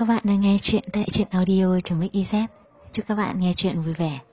Các bạn đang nghe chuyện tại truyện audio.mix.iz. Chúc các bạn nghe chuyện vui vẻ.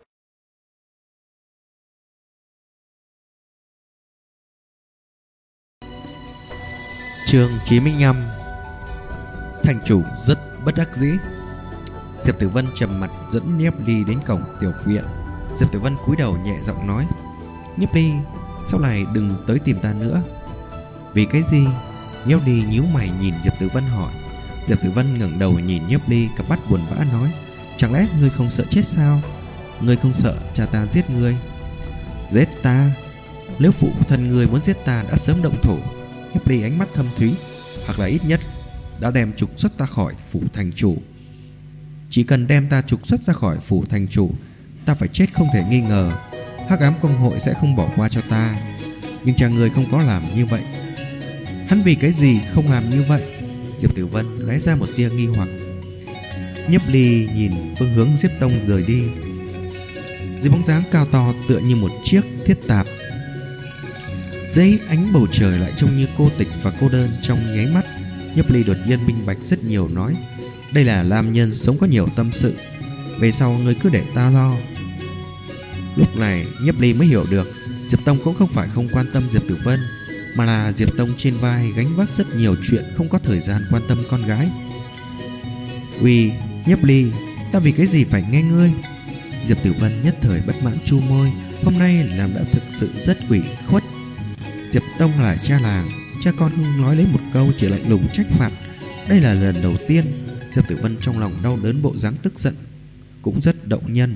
Chương 95. Thành chủ rất bất đắc dĩ. Diệp Tử Vân trầm mặt dẫn Nhiếp Ly đến cổng tiểu viện. Diệp Tử Vân cúi đầu nhẹ giọng nói: Nhiếp Ly, sau này đừng tới tìm ta nữa. Vì cái gì? Nhiếp Ly nhíu mày nhìn Diệp Tử Vân hỏi. Diệp Tử Vân ngẩng đầu nhìn Nhiếp Ly, cặp mắt buồn bã nói: Chẳng lẽ ngươi không sợ chết sao? Ngươi không sợ cha ta giết ngươi? Giết ta? Nếu phụ thân ngươi muốn giết ta đã sớm động thủ. Nhiếp Ly ánh mắt thâm thúy. Hoặc là ít nhất đã đem trục xuất ta khỏi phủ thành chủ. Chỉ cần đem ta trục xuất ra khỏi phủ thành chủ, ta phải chết không thể nghi ngờ. Hắc ám công hội sẽ không bỏ qua cho ta. Nhưng cha ngươi không có làm như vậy. Hắn vì cái gì không làm như vậy? Diệp Tử Vân lóe ra một tia nghi hoặc. Nhiếp Ly nhìn phương hướng Diệp Tông rời đi. Dưới bóng dáng cao to tựa như một chiếc thiết tạp, dưới ánh bầu trời lại trông như cô tịch và cô đơn trong nháy mắt. Nhiếp Ly đột nhiên minh bạch rất nhiều, nói: Đây là nam nhân sống có nhiều tâm sự, về sau ngươi cứ để ta lo. Lúc này Nhiếp Ly mới hiểu được Diệp Tông cũng không phải không quan tâm Diệp Tử Vân, mà là Diệp Tông trên vai gánh vác rất nhiều chuyện, không có thời gian quan tâm con gái. Uy, Nhiếp Ly, ta vì cái gì phải nghe ngươi? Diệp Tử Vân nhất thời bất mãn chu môi. Hôm nay làm đã thực sự rất ủy khuất. Diệp Tông là cha làng, cha con không nói lấy một câu, chỉ lạnh lùng trách phạt. Đây là lần đầu tiên. Diệp Tử Vân trong lòng đau đớn, bộ dáng tức giận cũng rất động nhân.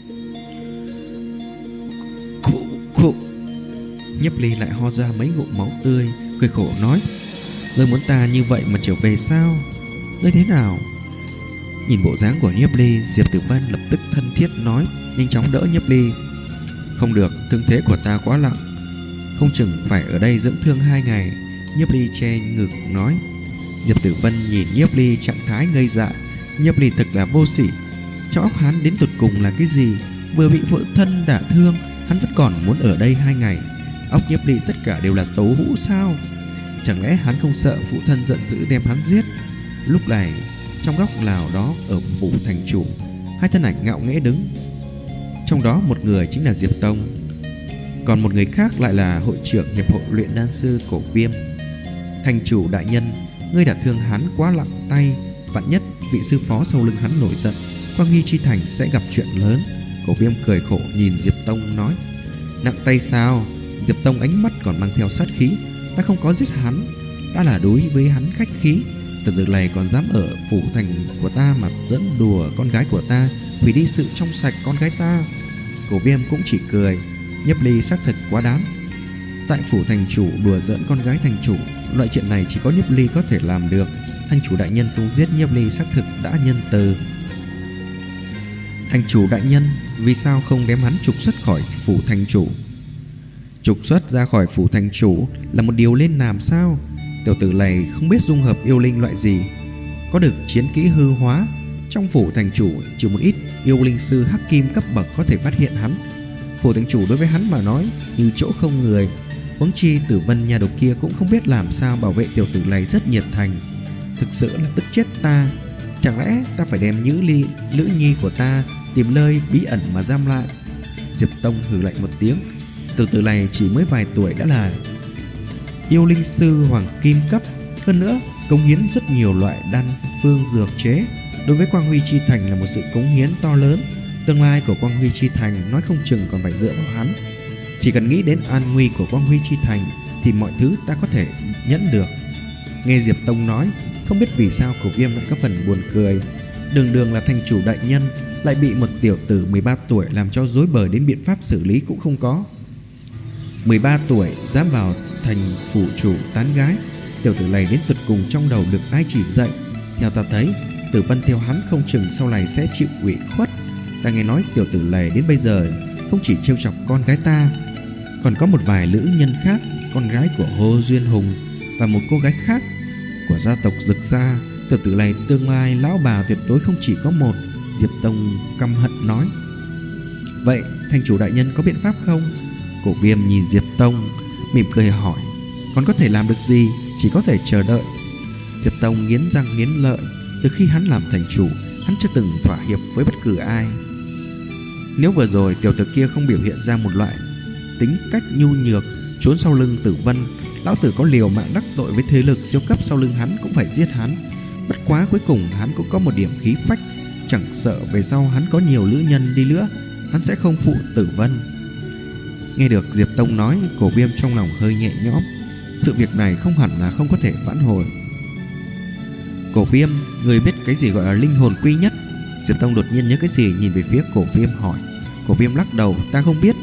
Khụ. Nhiếp Ly lại ho ra mấy ngụm máu tươi, cười khổ nói: Ngươi muốn ta như vậy mà trở về sao? Ngươi thế nào? Nhìn bộ dáng của Nhiếp Ly, Diệp Tử Vân lập tức thân thiết nói, nhanh chóng đỡ Nhiếp Ly. Không được, thương thế của ta quá nặng, không chừng phải ở đây dưỡng thương 2 ngày. Nhiếp Ly che ngực nói. Diệp Tử Vân nhìn Nhiếp Ly trạng thái ngây dại. Nhiếp Ly thật là vô sỉ. Trong óc hắn đến tột cùng là cái gì? Vừa bị vợ thân đả thương, hắn vẫn còn muốn ở đây 2 ngày. Óc Nhiếp Ly tất cả đều là tấu hũ sao? Chẳng lẽ hắn không sợ phụ thân giận dữ đem hắn giết? Lúc này trong góc nào đó ở phủ thành chủ, 2 thân ảnh ngạo nghễ đứng. Trong đó một người chính là Diệp Tông, còn một người khác lại là hội trưởng hiệp hội luyện đan sư Cổ Viêm. Thành chủ đại nhân, ngươi đã thương hắn quá nặng tay, vạn nhất vị sư phó sau lưng hắn nổi giận, Quang Huy Chi Thành sẽ gặp chuyện lớn. Cổ Viêm cười khổ nhìn Diệp Tông nói: Nặng tay sao? Diệp Tông ánh mắt còn mang theo sát khí. Ta không có giết hắn, đã là đối với hắn khách khí. Từ từ này còn dám ở phủ thành của ta mà dẫn đùa con gái của ta, hủy đi sự trong sạch con gái ta. Cổ Viêm cũng chỉ cười. Nhiếp Ly xác thực quá đáng. Tại phủ thành chủ đùa giỡn con gái thành chủ, loại chuyện này chỉ có Nhiếp Ly có thể làm được. Thành chủ đại nhân không giết Nhiếp Ly xác thực đã nhân từ. Thành chủ đại nhân, vì sao không đem hắn trục xuất khỏi phủ thành chủ? Trục xuất ra khỏi phủ thành chủ là một điều lên làm sao? Tiểu tử này không biết dung hợp yêu linh loại gì, có được chiến kỹ hư hóa. Trong phủ thành chủ chỉ một ít yêu linh sư hắc kim cấp bậc có thể phát hiện hắn. Phủ thành chủ đối với hắn mà nói như chỗ không người. Huống chi Tử Vân nhà đầu kia cũng không biết làm sao bảo vệ tiểu tử này rất nhiệt thành. Thực sự là tức chết ta. Chẳng lẽ ta phải đem Lữ Nhi của ta tìm nơi bí ẩn mà giam lại? Diệp Tông hừ lạnh một tiếng. Tiểu tử này chỉ mới vài tuổi đã là yêu linh sư hoàng kim cấp, hơn nữa cống hiến rất nhiều loại đan phương dược chế. Đối với Quang Huy Chi Thành là một sự cống hiến to lớn. Tương lai của Quang Huy Chi Thành nói không chừng còn phải dựa vào hắn. Chỉ cần nghĩ đến an nguy của Quang Huy Chi Thành thì mọi thứ ta có thể nhẫn được. Nghe Diệp Tông nói, không biết vì sao Cổ Viêm lại có phần buồn cười. Đường đường là thành chủ đại nhân, lại bị một tiểu tử 13 tuổi làm cho rối bời đến biện pháp xử lý cũng không có. 13 tuổi dám vào thành phủ chủ tán gái, tiểu tử này đến tuyệt cùng trong đầu được ai chỉ dạy? Theo ta thấy, Tử Vân theo hắn không chừng sau này sẽ chịu ủy khuất. Ta nghe nói tiểu tử này đến bây giờ không chỉ trêu chọc con gái ta, còn có một vài nữ nhân khác, con gái của Hồ Duyên Hùng và một cô gái khác của gia tộc Dực Gia. Tiểu tử này tương lai lão bà tuyệt đối không chỉ có một. Diệp Tông căm hận nói. Vậy thành chủ đại nhân có biện pháp không? Cổ Viêm nhìn Diệp Tông mỉm cười hỏi. Còn có thể làm được gì? Chỉ có thể chờ đợi. Diệp Tông nghiến răng nghiến lợi. Từ khi hắn làm thành chủ, hắn chưa từng thỏa hiệp với bất cứ ai. Nếu vừa rồi tiểu tử kia không biểu hiện ra một loại tính cách nhu nhược, trốn sau lưng Tử Vân, lão tử có liều mạng đắc tội với thế lực siêu cấp sau lưng hắn cũng phải giết hắn. Bất quá cuối cùng hắn cũng có một điểm khí phách, chẳng sợ về sau hắn có nhiều nữ nhân đi nữa, hắn sẽ không phụ Tử Vân. Nghe được Diệp Tông nói, Cổ Viêm trong lòng hơi nhẹ nhõm. Sự việc này không hẳn là không có thể vãn hồi. Cổ Viêm, người biết cái gì gọi là linh hồn quy nhất? Diệp Tông đột nhiên nhớ cái gì, nhìn về phía Cổ Viêm hỏi. Cổ Viêm lắc đầu, ta không biết.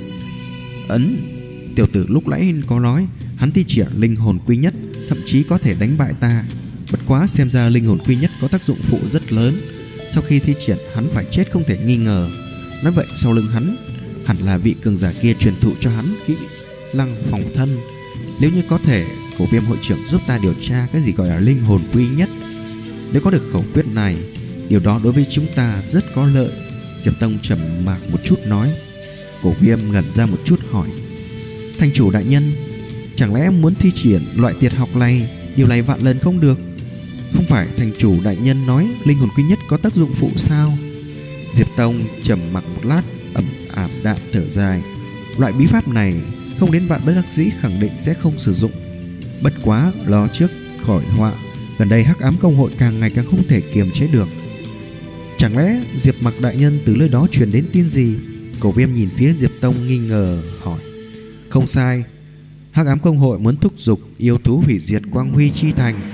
Tiểu tử lúc nãy có nói hắn thi triển linh hồn quy nhất, thậm chí có thể đánh bại ta. Bất quá xem ra linh hồn quy nhất có tác dụng phụ rất lớn. Sau khi thi triển hắn phải chết không thể nghi ngờ. Nói vậy sau lưng hắn hẳn là vị cường giả kia truyền thụ cho hắn kỹ năng phòng thân. Nếu như có thể, Cổ Viêm hội trưởng giúp ta điều tra cái gì gọi là linh hồn quy nhất. Nếu có được khẩu quyết này, điều đó đối với chúng ta rất có lợi. Diệp Tông trầm mặc một chút nói. Cổ Viêm ngẩn ra một chút hỏi, thành chủ đại nhân, chẳng lẽ muốn thi triển loại tuyệt học này, điều này vạn lần không được? Không phải thành chủ đại nhân nói linh hồn quy nhất có tác dụng phụ sao? Diệp Tông trầm mặc một lát, ảm đạm thở dài. Loại bí pháp này không đến vạn bất đắc dĩ khẳng định sẽ không sử dụng. Bất quá lo trước khỏi họa, gần đây Hắc Ám Công hội càng ngày càng không thể kiềm chế được. Chẳng lẽ Diệp Mặc đại nhân từ nơi đó truyền đến tin gì? Cổ Viêm nhìn phía Diệp Tông nghi ngờ hỏi. Không sai, Hắc Ám Công hội muốn thúc giục yêu thú hủy diệt Quang Huy Chi Thành.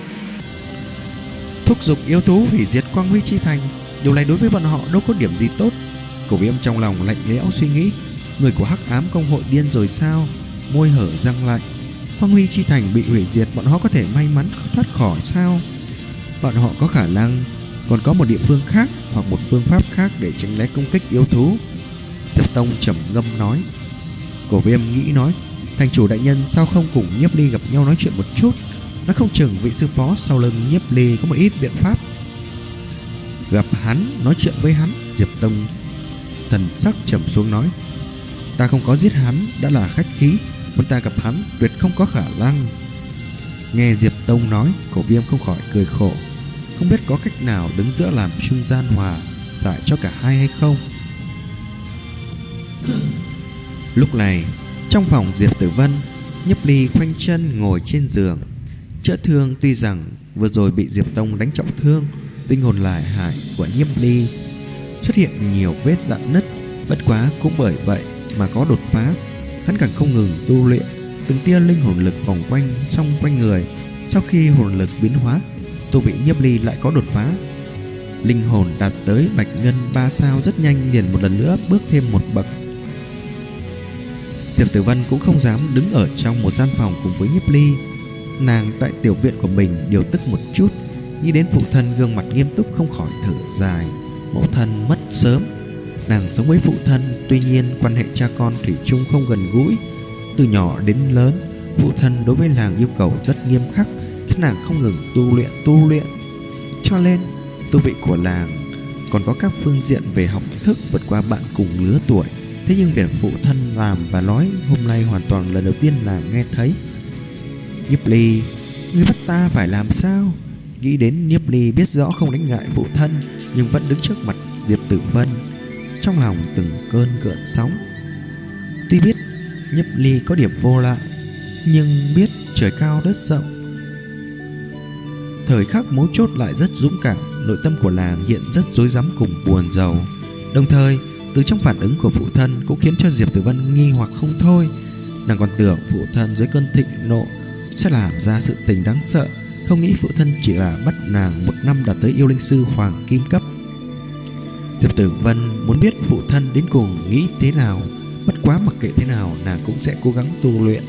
Thúc giục yêu thú hủy diệt Quang Huy Chi Thành, điều này đối với bọn họ đâu có điểm gì tốt. Cổ Viêm trong lòng lạnh lẽo suy nghĩ, người của Hắc Ám Công hội điên rồi sao? Môi hở răng lạnh. Quang Huy Chi Thành bị hủy diệt, bọn họ có thể may mắn thoát khỏi sao? Bọn họ có khả năng còn có một địa phương khác hoặc một phương pháp khác để tránh né công kích yêu thú. Diệp Tông trầm ngâm nói. Cổ Viêm nghĩ nói, thành chủ đại nhân sao không cùng Nhiếp Ly gặp nhau nói chuyện một chút? Nó không chừng vị sư phó sau lưng Nhiếp Ly có một ít biện pháp. Gặp hắn, nói chuyện với hắn. Diệp Tông thần sắc trầm xuống nói, ta không có giết hắn đã là khách khí, muốn ta gặp hắn tuyệt không có khả năng. Nghe Diệp Tông nói, Cổ Viêm không khỏi cười khổ. Không biết có cách nào đứng giữa làm trung gian hòa giải cho cả hai hay không. Lúc này trong phòng Diệp Tử Vân, Nhiếp Ly khoanh chân ngồi trên giường chữa thương. Tuy rằng vừa rồi bị Diệp Tông đánh trọng thương, linh hồn lại hại của Nhiếp Ly xuất hiện nhiều vết rạn nứt. Bất quá cũng bởi vậy mà có đột phá. Hắn càng không ngừng tu luyện, từng tia linh hồn lực vòng quanh xung quanh người. Sau khi hồn lực biến hóa, tu vị Nhiếp Ly lại có đột phá. Linh hồn đạt tới Bạch Ngân 3 sao rất nhanh, liền một lần nữa bước thêm một bậc. Diệp Tử Vân cũng không dám đứng ở trong một gian phòng cùng với Nhiếp Ly. Nàng tại tiểu viện của mình điều tức một chút, nghĩ đến phụ thân gương mặt nghiêm túc không khỏi thở dài. Mẫu thân mất sớm, nàng sống với phụ thân, tuy nhiên quan hệ cha con thủy chung không gần gũi. Từ nhỏ đến lớn, phụ thân đối với nàng yêu cầu rất nghiêm khắc, khiến nàng không ngừng tu luyện. Cho nên tu vị của nàng còn có các phương diện về học thức vượt qua bạn cùng lứa tuổi. Thế nhưng việc phụ thân làm và nói hôm nay hoàn toàn lần đầu tiên nàng nghe thấy. Nhiếp Ly, ngươi bắt ta phải làm sao? Nghĩ đến Nhiếp Ly biết rõ không đánh ngại phụ thân, nhưng vẫn đứng trước mặt Diệp Tử Vân, trong lòng từng cơn gợn sóng. Tuy biết Nhiếp Ly có điểm vô lại, nhưng biết trời cao đất rộng, thời khắc mấu chốt lại rất dũng cảm. Nội tâm của nàng hiện rất rối rắm cùng buồn rầu. Đồng thời từ trong phản ứng của phụ thân cũng khiến cho Diệp Tử Vân nghi hoặc không thôi. Nàng còn tưởng phụ thân dưới cơn thịnh nộ sẽ làm ra sự tình đáng sợ, không nghĩ phụ thân chỉ là bắt nàng một năm đạt tới yêu linh sư hoàng kim cấp. Diệp Tử Vân muốn biết phụ thân đến cùng nghĩ thế nào. Bất quá mặc kệ thế nào, nàng cũng sẽ cố gắng tu luyện.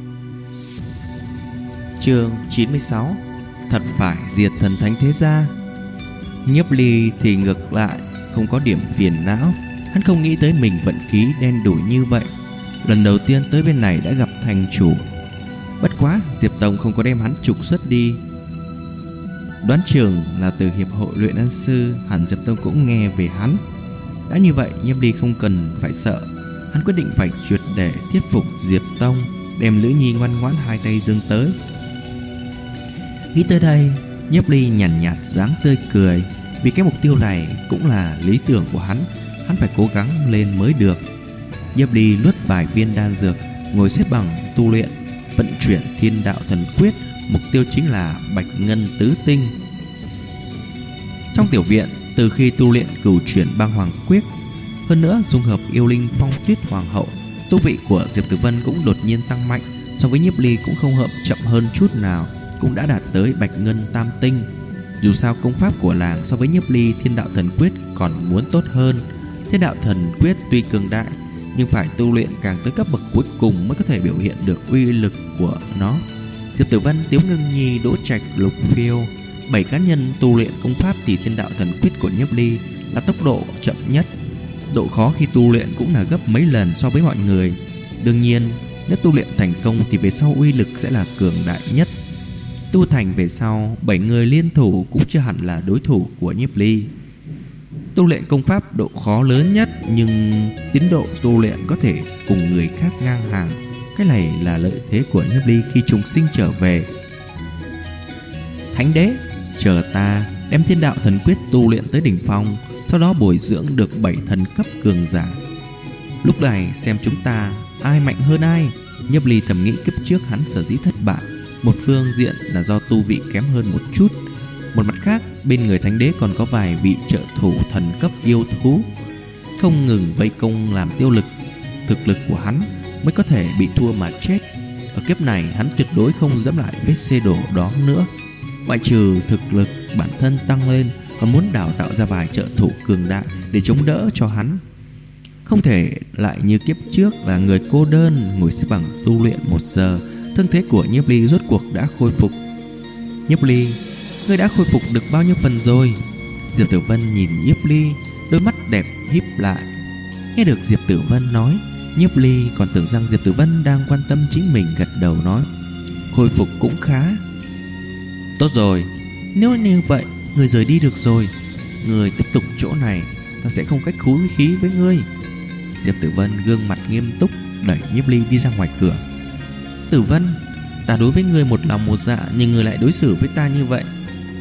Chương 96. Thật phải diệt thần thánh thế gia. Nhiếp Ly thì ngược lại không có điểm phiền não. Hắn không nghĩ tới mình vận khí đen đủi như vậy. Lần đầu tiên tới bên này đã gặp thành chủ. Bất quá Diệp Tông không có đem hắn trục xuất đi. Đoán chừng là từ hiệp hội luyện đan sư, hẳn Diệp Tông cũng nghe về hắn. Đã như vậy, Nhiếp Ly không cần phải sợ. Hắn quyết định phải triệt để thuyết phục Diệp Tông, đem Lữ Nhi ngoan ngoãn hai tay dâng tới. Nghĩ tới đây, Nhiếp Ly nhàn nhạt dáng tươi cười. Vì cái mục tiêu này cũng là lý tưởng của hắn phải cố gắng lên mới được. Nhiếp Ly nuốt vài viên đan dược, ngồi xếp bằng tu luyện, vận chuyển Thiên Đạo Thần Quyết. Mục tiêu chính là Bạch Ngân Tứ Tinh. Trong tiểu viện, từ khi tu luyện Cửu Chuyển Băng Hoàng Quyết, hơn nữa dung hợp yêu linh Phong Tuyết Hoàng Hậu, tu vị của Diệp Tử Vân cũng đột nhiên tăng mạnh. So với Nhiếp Ly cũng không hợp chậm hơn chút nào, cũng đã đạt tới Bạch Ngân Tam Tinh. Dù sao công pháp của làng so với Nhiếp Ly Thiên Đạo Thần Quyết còn muốn tốt hơn. Thiên Đạo Thần Quyết tuy cường đại, nhưng phải tu luyện càng tới cấp bậc cuối cùng mới có thể biểu hiện được uy lực của nó. Diệp Tử Vân, Tiếu Ngưng Nhi, Đỗ Trạch, Lục Phiêu, 7 cá nhân tu luyện công pháp Tỷ Thiên Đạo Thần Quyết của Nhiếp Ly là tốc độ chậm nhất. Độ khó khi tu luyện cũng là gấp mấy lần so với mọi người. Đương nhiên, nếu tu luyện thành công thì về sau uy lực sẽ là cường đại nhất. Tu thành về sau, 7 người liên thủ cũng chưa hẳn là đối thủ của Nhiếp Ly. Tu luyện công pháp độ khó lớn nhất, nhưng tiến độ tu luyện có thể cùng người khác ngang hàng. Cái này là lợi thế của Nhiếp Ly khi trùng sinh trở về. Thánh đế, chờ ta đem Thiên Đạo Thần Quyết tu luyện tới đỉnh phong, sau đó bồi dưỡng được 7 thần cấp cường giả. Lúc này xem chúng ta ai mạnh hơn ai. Nhiếp Ly thầm nghĩ kiếp trước hắn sở dĩ thất bại, một phương diện là do tu vị kém hơn một chút. Một mặt khác, bên người thánh đế còn có vài vị trợ thủ thần cấp yêu thú, không ngừng vây công làm tiêu lực thực lực của hắn, mới có thể bị thua mà chết. Ở kiếp này hắn tuyệt đối không dẫm lại vết xe đổ đó nữa. Ngoại trừ thực lực bản thân tăng lên, còn muốn đào tạo ra vài trợ thủ cường đại để chống đỡ cho hắn. Không thể lại như kiếp trước là người cô đơn ngồi xếp bằng tu luyện 1 giờ. Thân thế của Nhiếp Ly rốt cuộc đã khôi phục. Nhiếp Ly, ngươi đã khôi phục được bao nhiêu phần rồi? Diệp Tử Vân nhìn Nhiếp Ly, đôi mắt đẹp híp lại. Nghe được Diệp Tử Vân nói, Nhiếp Ly còn tưởng rằng Diệp Tử Vân đang quan tâm chính mình, gật đầu nói: khôi phục cũng khá. Tốt rồi, nếu như vậy, ngươi rời đi được rồi. Ngươi tiếp tục chỗ này, ta sẽ không cách khúi khí với ngươi. Diệp Tử Vân gương mặt nghiêm túc đẩy Nhiếp Ly đi ra ngoài cửa. Tử Vân, ta đối với ngươi một lòng một dạ, nhưng ngươi lại đối xử với ta như vậy.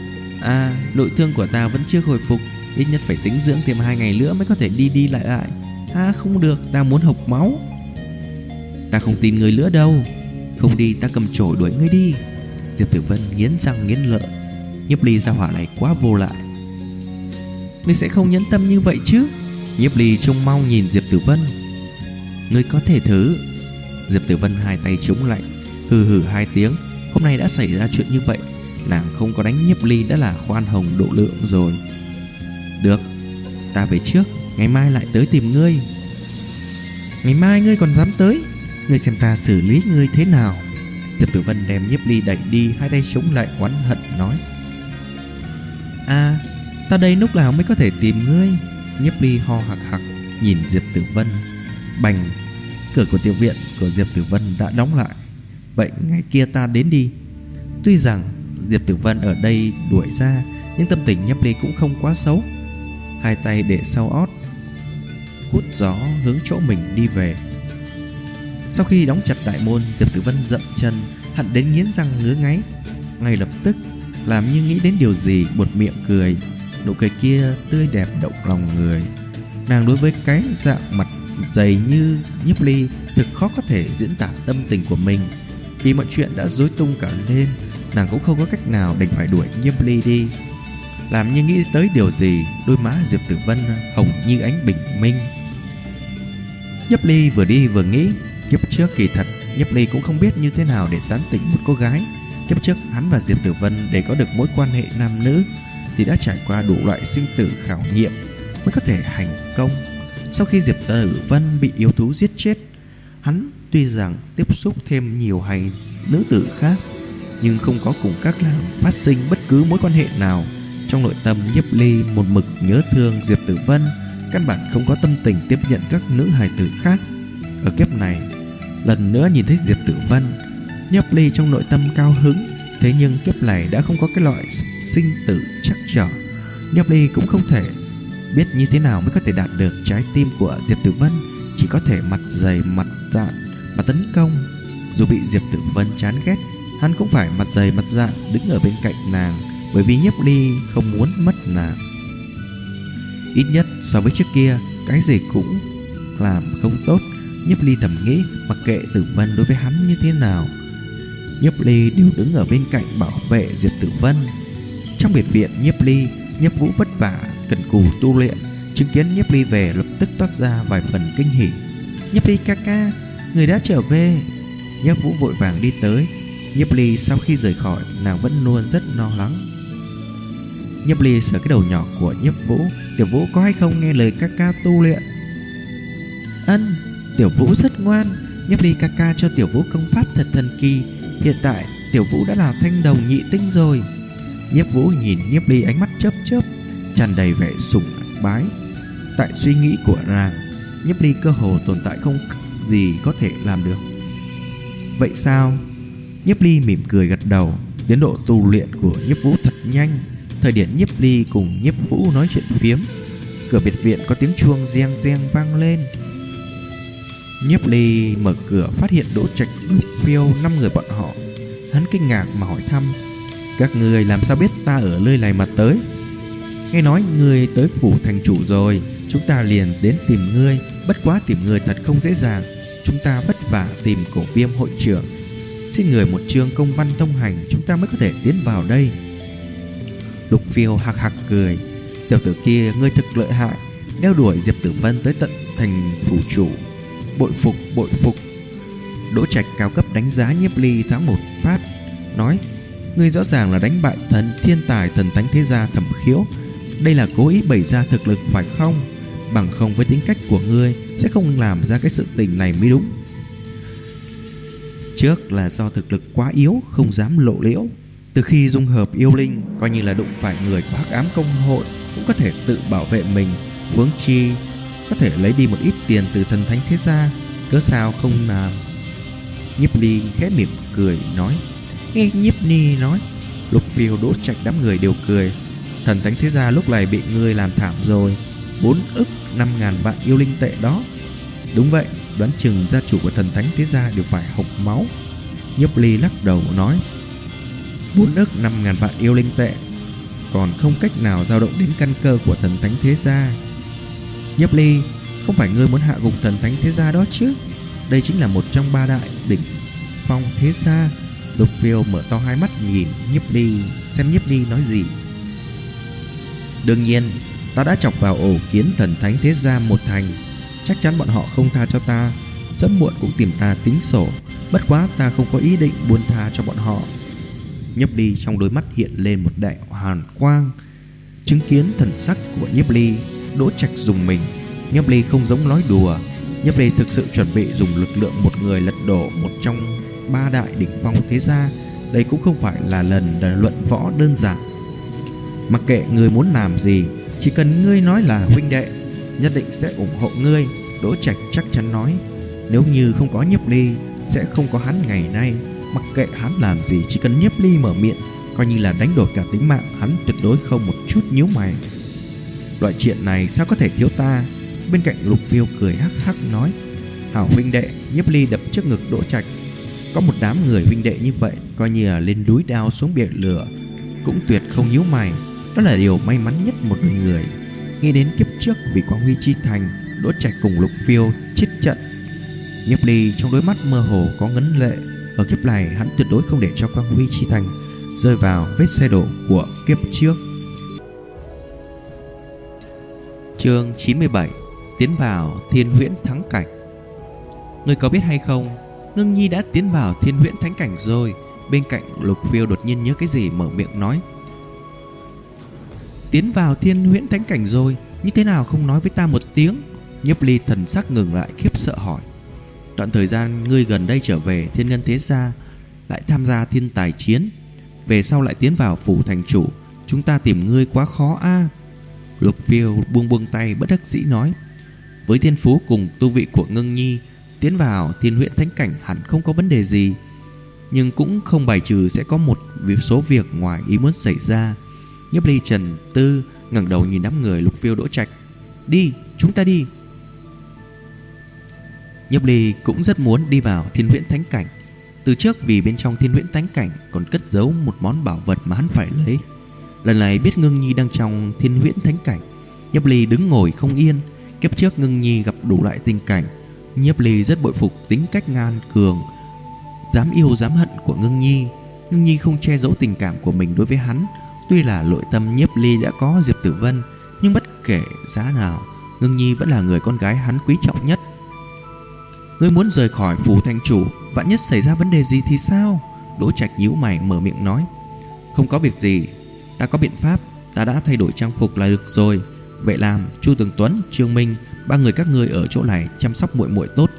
Nội thương của ta vẫn chưa hồi phục, ít nhất phải tĩnh dưỡng thêm 2 ngày nữa mới có thể đi lại. Không được, ta muốn hộc máu. Ta không tin ngươi nữa đâu. Không đi, ta cầm chổi đuổi ngươi đi. Diệp Tử Vân nghiến răng nghiến lợi. Nhiếp Ly gia hỏa này quá vô lại. Ngươi sẽ không nhẫn tâm như vậy chứ? Nhiếp Ly trông mong nhìn Diệp Tử Vân. Ngươi có thể thử. Diệp Tử Vân hai tay chống lạnh, hừ 2 tiếng. Hôm nay đã xảy ra chuyện như vậy, nàng không có đánh Nhiếp Ly đã là khoan hồng độ lượng rồi. Được, ta về trước, ngày mai lại tới tìm ngươi. Ngày mai ngươi còn dám tới? Ngươi xem ta xử lý ngươi thế nào. Diệp Tử Vân đem Nhiếp Ly đẩy đi, hai tay chống lại oán hận nói: ta đây lúc nào mới có thể tìm ngươi? Nhiếp Ly ho hặc nhìn Diệp Tử Vân. Bành, cửa của tiểu viện của Diệp Tử Vân đã đóng lại. Vậy ngày kia ta đến đi. Tuy rằng Diệp Tử Vân ở đây đuổi ra, nhưng tâm tình Nhiếp Ly cũng không quá xấu. Hai tay để sau ót, hút gió hướng chỗ mình đi về. Sau khi đóng chặt đại môn, Diệp Tử Vân dậm chân, hận đến nghiến răng ngứa ngáy. Ngay lập tức làm như nghĩ đến điều gì, buột miệng cười. Nụ cười kia tươi đẹp động lòng người. Nàng đối với cái dạng mặt dày như Nhiếp Ly thực khó có thể diễn tả tâm tình của mình. Vì mọi chuyện đã rối tung cả lên, nàng cũng không có cách nào đành phải đuổi Nhiếp Ly đi. Làm như nghĩ tới điều gì, đôi má Diệp Tử Vân hồng như ánh bình minh. Nhiếp Ly vừa đi vừa nghĩ, kiếp trước kỳ thật Nhiếp Ly cũng không biết như thế nào để tán tỉnh một cô gái. Kiếp trước hắn và Diệp Tử Vân để có được mối quan hệ nam nữ thì đã trải qua đủ loại sinh tử khảo nghiệm mới có thể thành công. Sau khi Diệp Tử Vân bị yêu thú giết chết, hắn tuy rằng tiếp xúc thêm nhiều hay nữ tử khác, nhưng không có cùng các nàng phát sinh bất cứ mối quan hệ nào. Trong nội tâm Nhiếp Ly một mực nhớ thương Diệp Tử Vân, căn bản không có tâm tình tiếp nhận các nữ hài tử khác. Ở kiếp này, lần nữa nhìn thấy Diệp Tử Vân, Nhiếp Ly trong nội tâm cao hứng. Thế nhưng kiếp này đã không có cái loại sinh tử chắc trở. Nhiếp Ly cũng không thể biết như thế nào mới có thể đạt được trái tim của Diệp Tử Vân, chỉ có thể mặt dày mặt dạn mà tấn công. Dù bị Diệp Tử Vân chán ghét, hắn cũng phải mặt dày mặt dạn đứng ở bên cạnh nàng, bởi vì Nhiếp Ly không muốn mất nàng. Ít nhất so với trước kia, cái gì cũng làm không tốt. Nhiếp Ly thầm nghĩ, mặc kệ Tử Vân đối với hắn như thế nào, Nhiếp Ly đều đứng ở bên cạnh bảo vệ Diệp Tử Vân. Trong biệt viện Nhiếp Ly, Nhiếp Vũ vất vả cần cù tu luyện, chứng kiến Nhiếp Ly về lập tức toát ra vài phần kinh hỉ. Nhiếp Ly ca ca, người đã trở về. Nhiếp Vũ vội vàng đi tới. Nhiếp Ly sau khi rời khỏi, nàng vẫn luôn rất lo lắng. Nhiếp Ly sờ cái đầu nhỏ của Nhiếp Vũ. Tiểu Vũ có hay không nghe lời ca ca tu luyện? Ân, Tiểu Vũ rất ngoan. Nhiếp Ly ca ca cho Tiểu Vũ công pháp thật thần kỳ. Hiện tại Tiểu Vũ đã là thanh đồng nhị tinh rồi. Nhiếp Vũ nhìn Nhiếp Ly ánh mắt chớp chớp, tràn đầy vẻ sùng bái. Tại suy nghĩ của nàng, Nhiếp Ly cơ hồ tồn tại không gì có thể làm được. Vậy sao? Nhiếp Ly mỉm cười gật đầu. Tiến độ tu luyện của Nhiếp Vũ thật nhanh. Thời điểm Nhiếp Ly cùng Nhiếp Vũ nói chuyện phiếm, cửa biệt viện có tiếng chuông reng reng vang lên. Nhiếp Ly mở cửa phát hiện Đỗ Trạch, Lục Phiêu, 5 người bọn họ. Hắn kinh ngạc mà hỏi thăm: các người làm sao biết ta ở nơi này mà tới? Nghe nói ngươi tới phủ thành chủ rồi, chúng ta liền đến tìm ngươi. Bất quá tìm người thật không dễ dàng, chúng ta vất vả tìm Cổ Viêm hội trưởng, xin người một chương công văn thông hành, chúng ta mới có thể tiến vào đây. Lục Phiêu hạc hạc cười: tiểu tử kia ngươi thực lợi hại, đeo đuổi Diệp Tử Vân tới tận thành phủ chủ, bội phục bội phục. Đỗ Trạch cao cấp đánh giá Nhiếp Ly thoáng một phát, nói: ngươi rõ ràng là đánh bại thần thiên tài thần thánh thế gia Thẩm Khiếu, đây là cố ý bày ra thực lực phải không? Bằng không với tính cách của ngươi sẽ không làm ra cái sự tình này mới đúng. Trước là do thực lực quá yếu, không dám lộ liễu. Từ khi dung hợp yêu linh, coi như là đụng phải người của Hắc Ám Công hội cũng có thể tự bảo vệ mình, huống chi có thể lấy đi một ít tiền từ thần thánh thế gia, cớ sao không làm? Nhiếp Ly khẽ mỉm cười nói. Nghe Nhiếp Ly nói, Lục Phiêu, Đỗ Trạch đám người đều cười. Thần thánh thế gia lúc này bị ngươi làm thảm rồi, 4 ức 5.000 vạn yêu linh tệ đó. Đúng vậy, đoán chừng gia chủ của thần thánh thế gia đều phải hộc máu. Nhiếp Ly lắc đầu nói, 4 ức 5.000 vạn yêu linh tệ còn không cách nào dao động đến căn cơ của thần thánh thế gia. Nhiếp Ly, không phải ngươi muốn hạ gục thần thánh thế gia đó chứ? Đây chính là một trong 3 đại đỉnh phong thế gia. Lục Phiêu mở to hai mắt nhìn Nhiếp Ly, xem Nhiếp Ly nói gì. Đương nhiên, ta đã chọc vào ổ kiến thần thánh thế gia một thành, chắc chắn bọn họ không tha cho ta, sớm muộn cũng tìm ta tính sổ. Bất quá ta không có ý định buông tha cho bọn họ. Nhiếp Ly trong đôi mắt hiện lên một đạo hàn quang. Chứng kiến thần sắc của Nhiếp Ly, Đỗ Trạch dùng mình. Nhiếp Ly không giống nói đùa. Nhiếp Ly thực sự chuẩn bị dùng lực lượng một người lật đổ một trong 3 đại đỉnh phong thế gia. Đây cũng không phải là lần luận võ đơn giản. Mặc kệ ngươi muốn làm gì, chỉ cần ngươi nói là huynh đệ, nhất định sẽ ủng hộ ngươi. Đỗ Trạch chắc chắn nói. Nếu như không có Nhiếp Ly, sẽ không có hắn ngày nay. Mặc kệ hắn làm gì, chỉ cần Nhiếp Ly mở miệng, coi như là đánh đổi cả tính mạng, hắn tuyệt đối không một chút nhíu mày. Loại chuyện này sao có thể thiếu ta? Bên cạnh Lục Phiêu cười hắc hắc nói, hảo huynh đệ. Nhiếp Ly đập trước ngực Đỗ Trạch. Có một đám người huynh đệ như vậy, coi như là lên núi đao xuống biển lửa cũng tuyệt không nhíu mày. Đó là điều may mắn nhất một người. Nghĩ đến kiếp trước vì Quang Huy chi thành, Đỗ Trạch cùng Lục Phiêu chết trận, Nhiếp Ly trong đôi mắt mơ hồ có ngấn lệ. Ở kiếp này hắn tuyệt đối không để cho Quang Huy chi thành rơi vào vết xe đổ của kiếp trước. Chương 97: Tiến vào Thiên Huyễn Thắng Cảnh. Ngươi có biết hay không, Ngưng Nhi đã tiến vào Thiên Huyễn Thánh Cảnh rồi. Bên cạnh Lục Phiêu đột nhiên nhớ cái gì mở miệng nói, tiến vào Thiên Huyễn Thánh Cảnh rồi, như thế nào không nói với ta một tiếng? Nhiếp Ly thần sắc ngừng lại, khiếp sợ hỏi, đoạn thời gian ngươi gần đây trở về Thiên Ngân thế gia, lại tham gia thiên tài chiến, về sau lại tiến vào phủ thành chủ, chúng ta tìm ngươi quá khó a. Lục Phiêu buông buông tay bất đắc dĩ nói, với thiên phú cùng tu vị của Ngưng Nhi, tiến vào Thiên Huyễn Thánh Cảnh hẳn không có vấn đề gì, nhưng cũng không bài trừ sẽ có một số việc ngoài ý muốn xảy ra. Nhiếp Ly trầm tư, ngẩng đầu nhìn đám người Lục Phiêu, Đỗ Trạch. Đi, chúng ta đi. Nhiếp Ly cũng rất muốn đi vào Thiên Huyễn Thánh Cảnh. Từ trước vì bên trong Thiên Huyễn Thánh Cảnh còn cất giấu một món bảo vật mà hắn phải lấy. Lần này biết Ngưng Nhi đang trong Thiên Huyễn Thánh Cảnh, Nhiếp Ly đứng ngồi không yên. Kiếp trước Ngưng Nhi gặp đủ loại tình cảnh, Nhiếp Ly rất bội phục tính cách ngang cường, dám yêu dám hận của Ngưng Nhi. Ngưng Nhi không che giấu tình cảm của mình đối với hắn. Tuy là nội tâm Nhiếp Ly đã có Diệp Tử Vân, nhưng bất kể giá nào, Ngưng Nhi vẫn là người con gái hắn quý trọng nhất. Ngươi muốn rời khỏi phủ thành chủ, vạn nhất xảy ra vấn đề gì thì sao? Đỗ Trạch nhíu mày mở miệng nói. Không có việc gì, ta có biện pháp. Ta đã thay đổi trang phục là được rồi. Vậy làm Chu Tường Tuấn, Trương Minh, ba người các ngươi ở chỗ này chăm sóc muội muội tốt.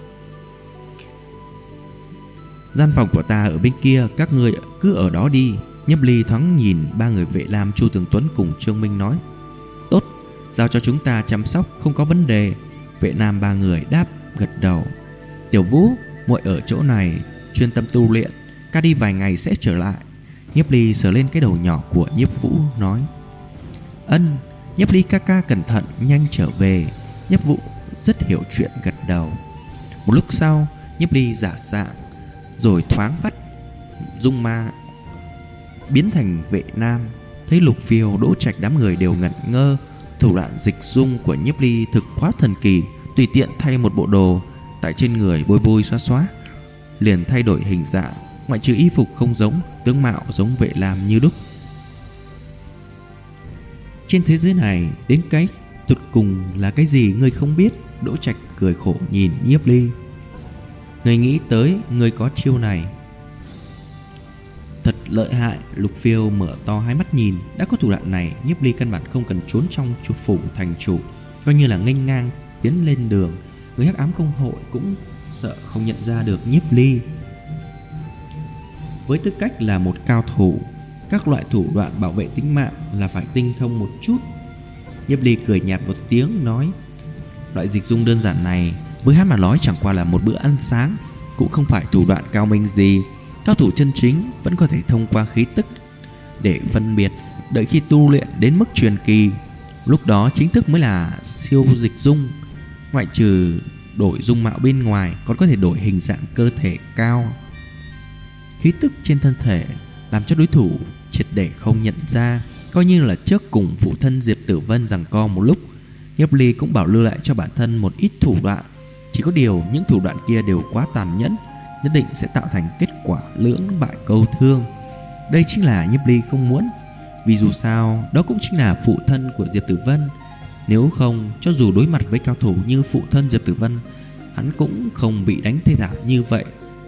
Gian phòng của ta ở bên kia, các ngươi cứ ở đó đi. Nhiếp Ly thoáng nhìn ba người Vệ Lam, Chu Tường Tuấn cùng Trương Minh nói. Tốt, giao cho chúng ta chăm sóc, không có vấn đề. Vệ Nam ba người đáp gật đầu. Tiểu Vũ, muội ở chỗ này chuyên tâm tu luyện, ca đi vài ngày sẽ trở lại. Nhiếp Ly sờ lên cái đầu nhỏ của Nhiếp Vũ nói. Ân, Nhiếp Ly ca ca cẩn thận, nhanh trở về. Nhiếp Vũ rất hiểu chuyện gật đầu. Một lúc sau, Nhiếp Ly giả dạng rồi thoáng bắt dung ma biến thành Vệ Nam. Thấy Lục Phiêu, Đỗ Trạch đám người đều ngẩn ngơ. Thủ đoạn dịch dung của Nhiếp Ly thực quá thần kỳ. Tùy tiện thay một bộ đồ tại trên người bôi bôi xóa xóa, liền thay đổi hình dạng. Ngoại trừ y phục không giống, tướng mạo giống Vệ Lam như đúc. Trên thế giới này đến cái tụt cùng là cái gì ngươi không biết? Đỗ Trạch cười khổ nhìn Nhiếp Ly. Ngươi nghĩ tới ngươi có chiêu này thật lợi hại. Lục Phiêu mở to hai mắt nhìn. Đã có thủ đoạn này, Nhiếp Ly căn bản không cần trốn trong chủ phủ thành chủ, coi như là nghênh ngang tiến lên đường, người Hắc Ám công hội cũng sợ không nhận ra được Nhiếp Ly. Với tư cách là một cao thủ, các loại thủ đoạn bảo vệ tính mạng là phải tinh thông một chút. Nhiếp Ly cười nhạt một tiếng nói. Loại dịch dung đơn giản này với hắn mà nói chẳng qua là một bữa ăn sáng, cũng không phải thủ đoạn cao minh gì. Cao thủ chân chính vẫn có thể thông qua khí tức để phân biệt. Đợi khi tu luyện đến mức truyền kỳ, lúc đó chính thức mới là siêu dịch dung. Ngoại trừ đổi dung mạo bên ngoài, còn có thể đổi hình dạng cơ thể cao, khí tức trên thân thể, làm cho đối thủ triệt để không nhận ra. Coi như là trước cùng phụ thân Diệp Tử Vân giằng co một lúc, Nhiếp Ly cũng bảo lưu lại cho bản thân một ít thủ đoạn. Chỉ có điều những thủ đoạn kia đều quá tàn nhẫn, nhất định sẽ tạo thành kết quả lưỡng bại câu thương. Đây chính là Nhiếp Ly không muốn. Vì dù sao đó cũng chính là phụ thân của Diệp Tử Vân. Nếu không, cho dù đối mặt với cao thủ như phụ thân Diệp Tử Vân, hắn cũng không bị đánh thê thảm như vậy.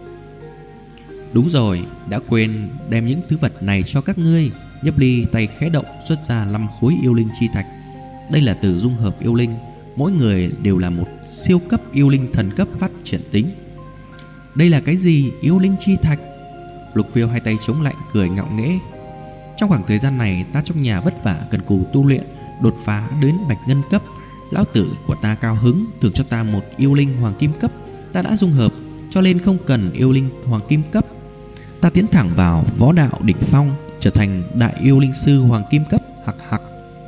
Đúng rồi, đã quên đem những thứ vật này cho các ngươi. Nhiếp Ly tay khẽ động xuất ra 5 khối yêu linh chi thạch. Đây là từ dung hợp yêu linh, mỗi người đều là một siêu cấp yêu linh thần cấp phát triển tính. Đây là cái gì? Yêu linh chi thạch? Lục Phiêu hai tay chống lạnh cười ngạo nghễ. Trong khoảng thời gian này ta trong nhà vất vả cần cù tu luyện, đột phá đến bạch ngân cấp. Lão tử của ta cao hứng thưởng cho ta một yêu linh hoàng kim cấp. Ta đã dung hợp cho nên không cần yêu linh hoàng kim cấp. Ta tiến thẳng vào võ đạo đỉnh phong, trở thành đại yêu linh sư hoàng kim cấp. Hặc hặc.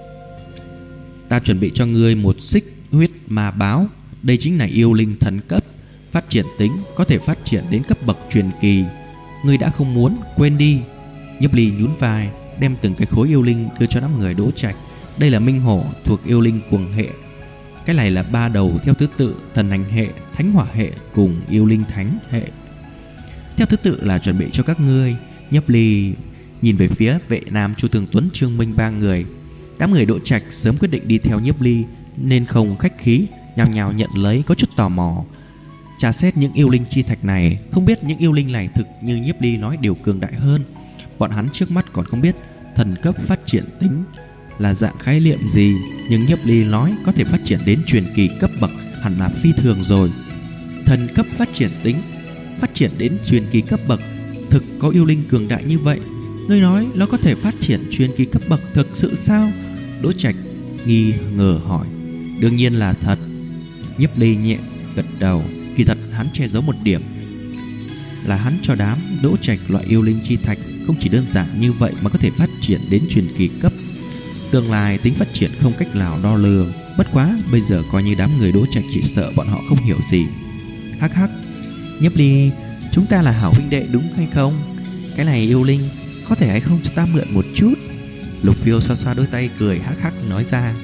Ta chuẩn bị cho ngươi một xích huyết ma báo. Đây chính là yêu linh thần cấp, phát triển tính có thể phát triển đến cấp bậc truyền kỳ. Ngươi đã không muốn, quên đi. Nhiếp Ly nhún vai, đem từng cái khối yêu linh đưa cho đám người Đỗ Trạch. Đây là minh hổ thuộc yêu linh cuồng hệ. Cái này là 3 đầu theo thứ tự: thần hành hệ, thánh hỏa hệ cùng yêu linh thánh hệ. Theo thứ tự là chuẩn bị cho các ngươi. Nhiếp Ly nhìn về phía Vệ Nam, Chu Tường Tuấn, Trương Minh ba người. Đám người Đỗ Trạch sớm quyết định đi theo Nhiếp Ly nên không khách khí, nhao nhao nhận lấy, có chút tò mò tra xét những yêu linh chi thạch này. Không biết những yêu linh này thực như Nhiếp Ly nói đều cường đại hơn. Bọn hắn trước mắt còn không biết thần cấp phát triển tính là dạng khái niệm gì, nhưng Nhiếp Ly nói có thể phát triển đến truyền kỳ cấp bậc hẳn là phi thường rồi. Thần cấp phát triển tính, phát triển đến truyền kỳ cấp bậc, thực có yêu linh cường đại như vậy? Ngươi nói nó có thể phát triển truyền kỳ cấp bậc thực sự sao? Đỗ Trạch nghi ngờ hỏi. Đương nhiên là thật. Nhiếp Ly nhẹ gật đầu. Kỳ thật hắn che giấu một điểm, là hắn cho đám Đỗ Trạch loại yêu linh chi thạch không chỉ đơn giản như vậy mà có thể phát triển đến truyền kỳ cấp. Tương lai tính phát triển không cách nào đo lường. Bất quá bây giờ coi như đám người Đỗ Trạch chỉ sợ bọn họ không hiểu gì. Hắc hắc. Nhiếp Ly, chúng ta là hảo huynh đệ đúng hay không? Cái này yêu linh có thể hay không cho ta mượn một chút? Lục Phiêu xoa xoa đôi tay cười hắc hắc nói ra.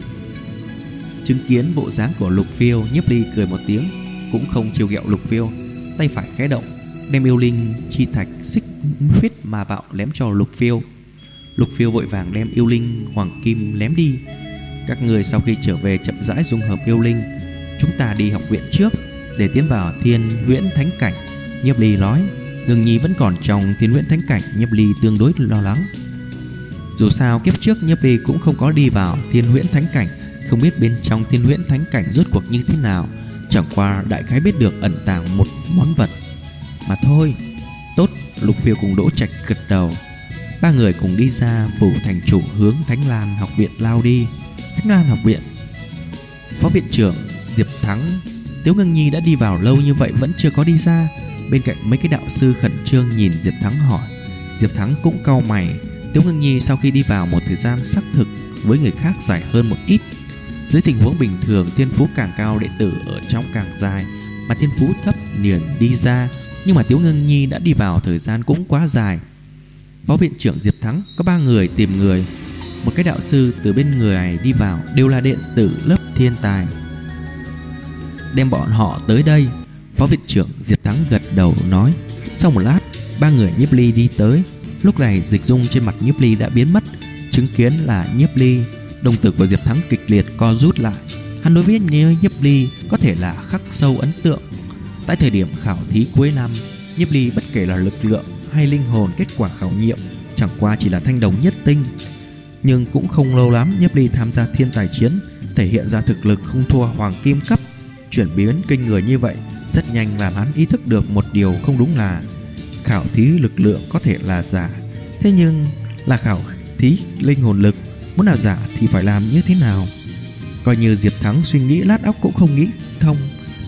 Chứng kiến bộ dáng của Lục Phiêu, Nhiếp Ly cười một tiếng, cũng không trêu ghẹo Lục Phiêu. Tay phải khẽ động, đem yêu linh chi thạch xích huyết ma bạo ném cho Lục Phiêu. Lục Phiêu vội vàng đem yêu linh hoàng kim ném đi. Các người sau khi trở về chậm rãi dung hợp yêu linh. Chúng ta đi học viện trước để tiến vào Thiên Huyễn Thánh Cảnh, Nhiếp Ly nói. Ngưng Nhi vẫn còn trong Thiên Huyễn Thánh Cảnh, Nhiếp Ly tương đối lo lắng. Dù sao kiếp trước Nhiếp Ly cũng không có đi vào Thiên Huyễn Thánh Cảnh, không biết bên trong Thiên Huyễn Thánh Cảnh rốt cuộc như thế nào. Chẳng qua đại khái biết được ẩn tàng một món vật mà thôi. Tốt, Lục Phiêu cùng Đỗ Trạch gật đầu. Ba người cùng đi ra phủ thành chủ hướng Thánh Lan học viện lao đi. Thánh Lan học viện, phó viện trưởng Diệp Thắng, Tiếu Ngưng Nhi đã đi vào lâu như vậy vẫn chưa có đi ra. Bên cạnh mấy cái đạo sư khẩn trương nhìn Diệp Thắng hỏi. Diệp Thắng cũng cau mày. Tiếu Ngưng Nhi sau khi đi vào một thời gian xác thực với người khác dài hơn một ít. Dưới tình huống bình thường, thiên phú càng cao đệ tử ở trong càng dài, mà thiên phú thấp liền đi ra. Nhưng mà Tiếu Ngưng Nhi đã đi vào thời gian cũng quá dài. Phó viện trưởng Diệp Thắng có 3 người tìm người. Một cái đạo sư từ bên người này đi vào đều là đệ tử lớp thiên tài. Đem bọn họ tới đây. Phó viện trưởng Diệp Thắng gật đầu nói. Sau một lát, 3 người Nhiếp Ly đi tới. Lúc này dịch dung trên mặt Nhiếp Ly đã biến mất. Chứng kiến là Nhiếp Ly, đồng tử của Diệp Thắng kịch liệt co rút lại. Hắn đối với Nhiếp Ly có thể là khắc sâu ấn tượng. Tại thời điểm khảo thí cuối năm, Nhiếp Ly bất kể là lực lượng hay linh hồn kết quả khảo nghiệm chẳng qua chỉ là thanh đồng nhất tinh. Nhưng cũng không lâu lắm, Nhiếp Ly tham gia thiên tài chiến, thể hiện ra thực lực không thua hoàng kim cấp. Chuyển biến kinh người như vậy rất nhanh làm hắn ý thức được một điều không đúng là khảo thí lực lượng có thể là giả, thế nhưng là khảo thí linh hồn lực, muốn là giả thì phải làm như thế nào? Coi như Diệp Thắng suy nghĩ lát óc cũng không nghĩ thông.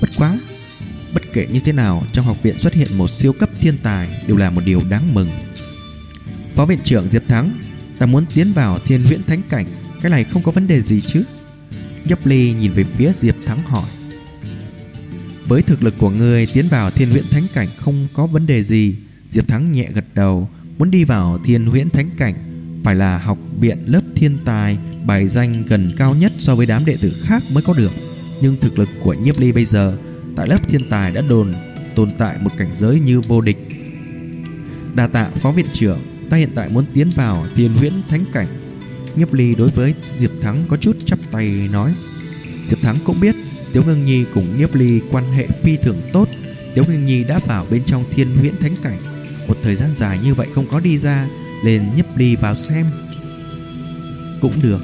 Bất kể như thế nào, trong học viện xuất hiện một siêu cấp thiên tài đều là một điều đáng mừng. Phó viện trưởng Diệp Thắng, ta muốn tiến vào Thiên Huyễn Thánh Cảnh, cái này không có vấn đề gì chứ? Nhiếp Ly nhìn về phía Diệp Thắng hỏi. Với thực lực của ngươi tiến vào Thiên Huyễn Thánh Cảnh không có vấn đề gì. Diệp Thắng nhẹ gật đầu. Muốn đi vào Thiên Huyễn Thánh Cảnh phải là học viện lớp thiên tài, bài danh gần cao nhất so với đám đệ tử khác mới có được. Nhưng thực lực của Nhiếp Ly bây giờ tại lớp thiên tài đã tồn tại một cảnh giới như vô địch. Đa tạ phó viện trưởng, ta hiện tại muốn tiến vào Thiên Huyễn Thánh Cảnh. Nhiếp Ly đối với Diệp Thắng có chút chắp tay nói. Diệp Thắng cũng biết Tiếu Ngưng Nhi cùng Nhiếp Ly quan hệ phi thường tốt. Tiếu Ngưng Nhi đã vào bên trong Thiên Huyễn Thánh Cảnh một thời gian dài như vậy không có đi ra, nên Nhiếp Ly vào xem cũng được.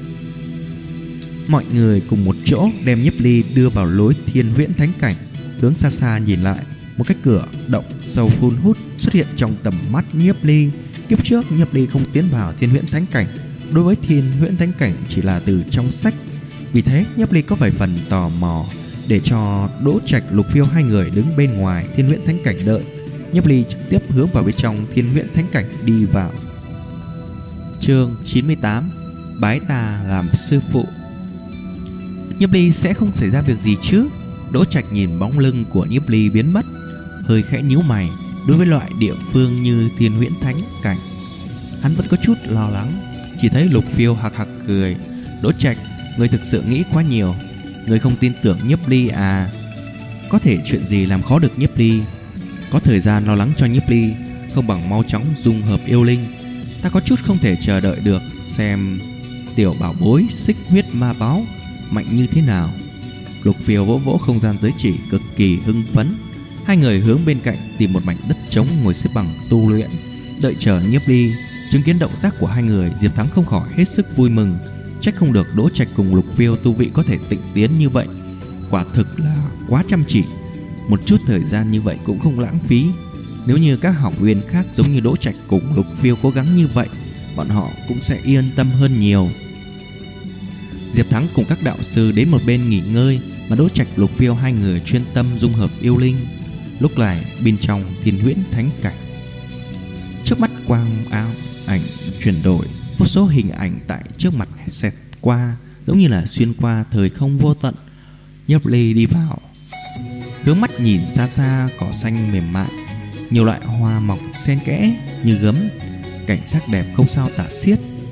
Mọi người cùng một chỗ đem Nhiếp Ly đưa vào lối Thiên Huyễn Thánh Cảnh. Hướng xa xa nhìn lại, một cái cửa động sâu hun hút xuất hiện trong tầm mắt Nhiếp Ly. Kiếp trước Nhiếp Ly không tiến vào Thiên Huyễn Thánh Cảnh, đối với Thiên Huyễn Thánh Cảnh chỉ là từ trong sách. Vì thế Nhiếp Ly có vài phần tò mò, để cho Đỗ Trạch, Lục Phiêu hai người đứng bên ngoài Thiên Huyễn Thánh Cảnh đợi. Nhiếp Ly trực tiếp hướng vào bên trong Thiên Huyễn Thánh Cảnh đi vào. Chương 98: Bái ta làm sư phụ. Nhiếp Ly sẽ không xảy ra việc gì chứ? Đỗ Trạch nhìn bóng lưng của Nhiếp Ly biến mất, hơi khẽ nhíu mày. Đối với loại địa phương như Thiên Huyễn Thánh Cảnh, hắn vẫn có chút lo lắng. Chỉ thấy Lục Phiêu hạc hạc cười. Đỗ Trạch, người thực sự nghĩ quá nhiều. Người không tin tưởng Nhiếp Ly à? Có thể chuyện gì làm khó được Nhiếp Ly? Có thời gian lo lắng cho Nhiếp Ly, không bằng mau chóng dung hợp yêu linh. Ta có chút không thể chờ đợi được xem tiểu bảo bối xích huyết ma báo mạnh như thế nào. Lục Phiêu vỗ vỗ không gian giới chỉ, cực kỳ hưng phấn. Hai người hướng bên cạnh tìm một mảnh đất trống ngồi xếp bằng tu luyện, đợi chờ Nhiếp Ly. Chứng kiến động tác của hai người, Diệp Thắng không khỏi hết sức vui mừng. Trách không được Đỗ Trạch cùng Lục Phiêu tu vị có thể tịnh tiến như vậy, quả thực là quá chăm chỉ. Một chút thời gian như vậy cũng không lãng phí. Nếu như các học viên khác giống như Đỗ Trạch cùng Lục Phiêu cố gắng như vậy, bọn họ cũng sẽ yên tâm hơn nhiều. Diệp Thắng cùng các đạo sư đến một bên nghỉ ngơi, mà Đỗ Trạch, Lục Phiêu hai người chuyên tâm dung hợp yêu linh. Lúc này bên trong Thiên Huyễn Thánh Cảnh, trước mắt quang áo ảnh chuyển đổi, vô số hình ảnh tại trước mặt xẹt qua, giống như là xuyên qua thời không vô tận. Nhiếp Ly đi vào, hướng mắt nhìn xa xa cỏ xanh mềm mại, nhiều loại hoa mọc xen kẽ như gấm, cảnh sắc đẹp không sao tả xiết.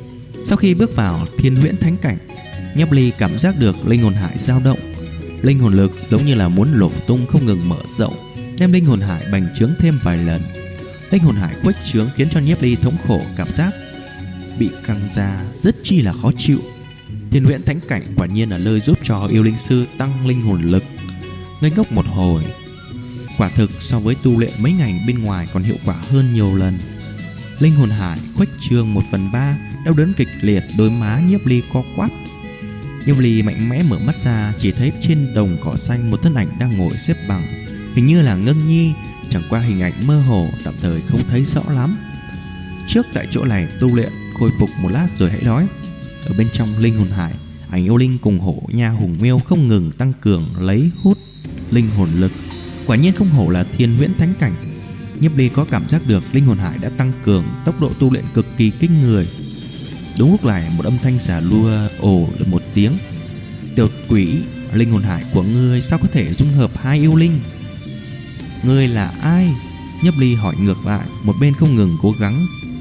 Sau khi bước vào Thiên Huyễn Thánh Cảnh, Nhiếp Ly cảm giác được linh hồn hải dao động. Linh hồn lực giống như là muốn nổ tung không ngừng mở rộng, đem linh hồn hải bành trướng thêm vài lần. Linh hồn hải khuếch trướng khiến cho Nhiếp Ly thống khổ, cảm giác bị căng ra rất chi là khó chịu. Thiên Huyễn Thánh Cảnh quả nhiên là nơi giúp cho yêu linh sư tăng linh hồn lực. Ngây ngốc một hồi, quả thực so với tu luyện mấy ngày bên ngoài còn hiệu quả hơn nhiều lần. Linh hồn hải khuếch trương 1/3, đau đớn kịch liệt, đôi má Nhiếp Ly co quắp. Nhiếp Ly mạnh mẽ mở mắt ra, chỉ thấy trên đồng cỏ xanh một thân ảnh đang ngồi xếp bằng, hình như là Ngân Nhi, chẳng qua hình ảnh mơ hồ, tạm thời không thấy rõ lắm. Trước tại chỗ này tu luyện khôi phục một lát rồi hãy nói. Ở bên trong linh hồn hải, ảnh yêu linh cùng hổ nha hùng miêu không ngừng tăng cường lấy hút linh hồn lực. Quả nhiên không hổ là Thiên Huyễn Thánh Cảnh. Nhiếp Ly có cảm giác được linh hồn hải đã tăng cường, tốc độ tu luyện cực kỳ kinh người. Đúng lúc này một âm thanh xà lua ồ được một tiếng. Tiểu quỷ, linh hồn hải của ngươi sao có thể dung hợp hai yêu linh? Ngươi là ai? Nhiếp Ly hỏi ngược lại, một bên không ngừng cố gắng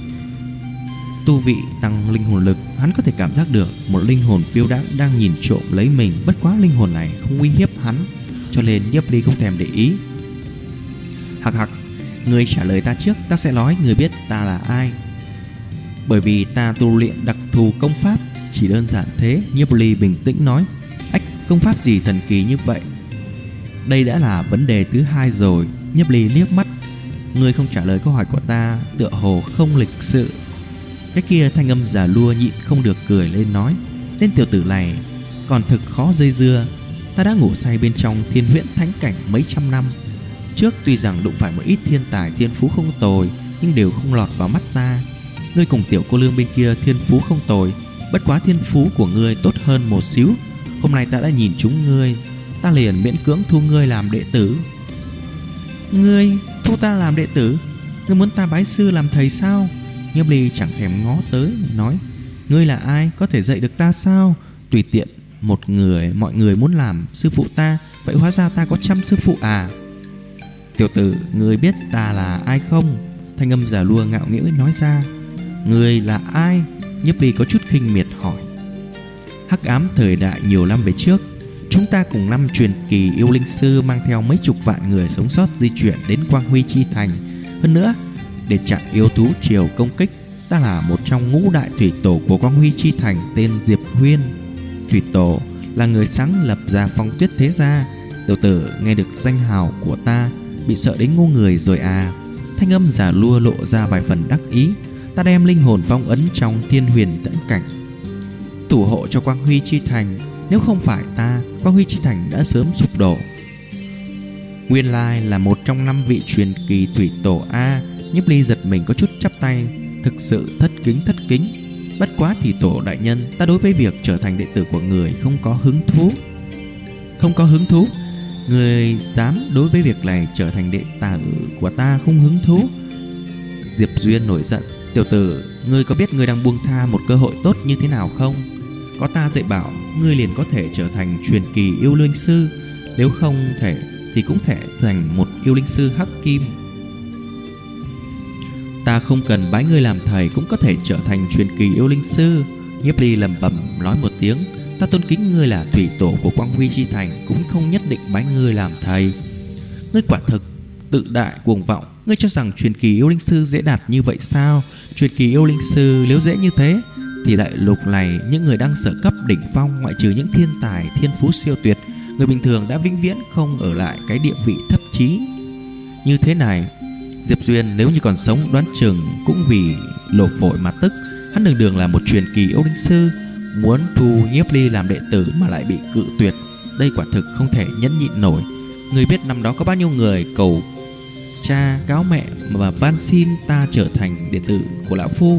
tu vị tăng linh hồn lực. Hắn có thể cảm giác được một linh hồn phiêu đãng đang nhìn trộm lấy mình. Bất quá linh hồn này không uy hiếp hắn, cho nên Nhiếp Ly không thèm để ý. Hặc hặc, ngươi trả lời ta trước, ta sẽ nói ngươi biết ta là ai. Bởi vì ta tu luyện đặc thù công pháp. Chỉ đơn giản thế, Nhiếp Ly bình tĩnh nói. Ách, công pháp gì thần kỳ như vậy? Đây đã là vấn đề thứ hai rồi. Nhiếp Ly liếc mắt. Ngươi không trả lời câu hỏi của ta, tựa hồ không lịch sự. Cái kia thanh âm già lua nhịn không được cười lên nói. Tên tiểu tử này còn thực khó dây dưa. Ta đã ngủ say bên trong Thiên Huyễn Thánh Cảnh mấy trăm năm. Trước tuy rằng đụng phải một ít thiên tài thiên phú không tồi, nhưng đều không lọt vào mắt ta. Ngươi cùng tiểu cô lương bên kia thiên phú không tồi, bất quá thiên phú của ngươi tốt hơn một xíu. Hôm nay ta đã nhìn trúng ngươi, ta liền miễn cưỡng thu ngươi làm đệ tử. Ngươi thu ta làm đệ tử? Ngươi muốn ta bái sư làm thầy sao? Nhiếp Ly chẳng thèm ngó tới, nói. Ngươi là ai, có thể dạy được ta sao? Tùy tiện một người, mọi người muốn làm sư phụ ta, vậy hóa ra ta có 100 sư phụ à? Tiểu tử, ngươi biết ta là ai không? Thanh âm già lua ngạo nghễ nói ra. Ngươi là ai? Nhiếp Ly có chút khinh miệt hỏi. Hắc ám thời đại nhiều năm về trước, chúng ta cùng 5 truyền kỳ yêu linh sư mang theo mấy chục vạn người sống sót di chuyển đến Quang Huy Chi Thành. Hơn nữa, để chặn yêu thú triều công kích, ta là một trong ngũ đại thủy tổ của Quang Huy Chi Thành tên Diệp Huyên. Thủy tổ là người sáng lập ra Phong Tuyết Thế Gia. Tiểu tử nghe được danh hào của ta bị sợ đến ngu người rồi à? Thanh âm già lua lộ ra vài phần đắc ý. Ta đem linh hồn phong ấn trong Thiên Huyền Thánh Cảnh, thủ hộ cho Quang Huy Chi Thành. Nếu không phải ta, Quang Huy Chi Thành đã sớm sụp đổ. Nguyên lai là một trong 5 vị truyền kỳ thủy tổ a. Nhiếp Ly giật mình có chút chắp tay, thực sự thất kính. Bất quá thì tổ đại nhân, ta đối với việc trở thành đệ tử của người không có hứng thú. Không có hứng thú? Người dám đối với việc này trở thành đệ tử của ta không hứng thú? Diệp Duyên nổi giận. Tiểu tử, ngươi có biết ngươi đang buông tha một cơ hội tốt như thế nào không? Có ta dạy bảo, ngươi liền có thể trở thành truyền kỳ yêu linh sư. Nếu không thể thì cũng thể thành một yêu linh sư hắc kim. Ta không cần bái ngươi làm thầy cũng có thể trở thành truyền kỳ yêu linh sư. Nhiếp Ly lẩm bẩm nói một tiếng. Ta tôn kính ngươi là thủy tổ của Quang Huy Chi Thành, cũng không nhất định bái ngươi làm thầy. Ngươi quả thực tự đại cuồng vọng. Ngươi cho rằng truyền kỳ yêu linh sư dễ đạt như vậy sao? Truyền kỳ yêu linh sư nếu dễ như thế thì đại lục này những người đang sở cấp đỉnh phong, ngoại trừ những thiên tài thiên phú siêu tuyệt, người bình thường đã vĩnh viễn không ở lại cái địa vị thấp trí như thế này. Diệp Duyên nếu như còn sống đoán chừng cũng vì lột phổi mà tức. Hắn đường đường là một truyền kỳ yêu linh sư, muốn thu Nhiếp Ly làm đệ tử mà lại bị cự tuyệt. Đây quả thực không thể nhẫn nhịn nổi. Người biết năm đó có bao nhiêu người cầu cha cáo mẹ mà van xin ta trở thành đệ tử của lão phu.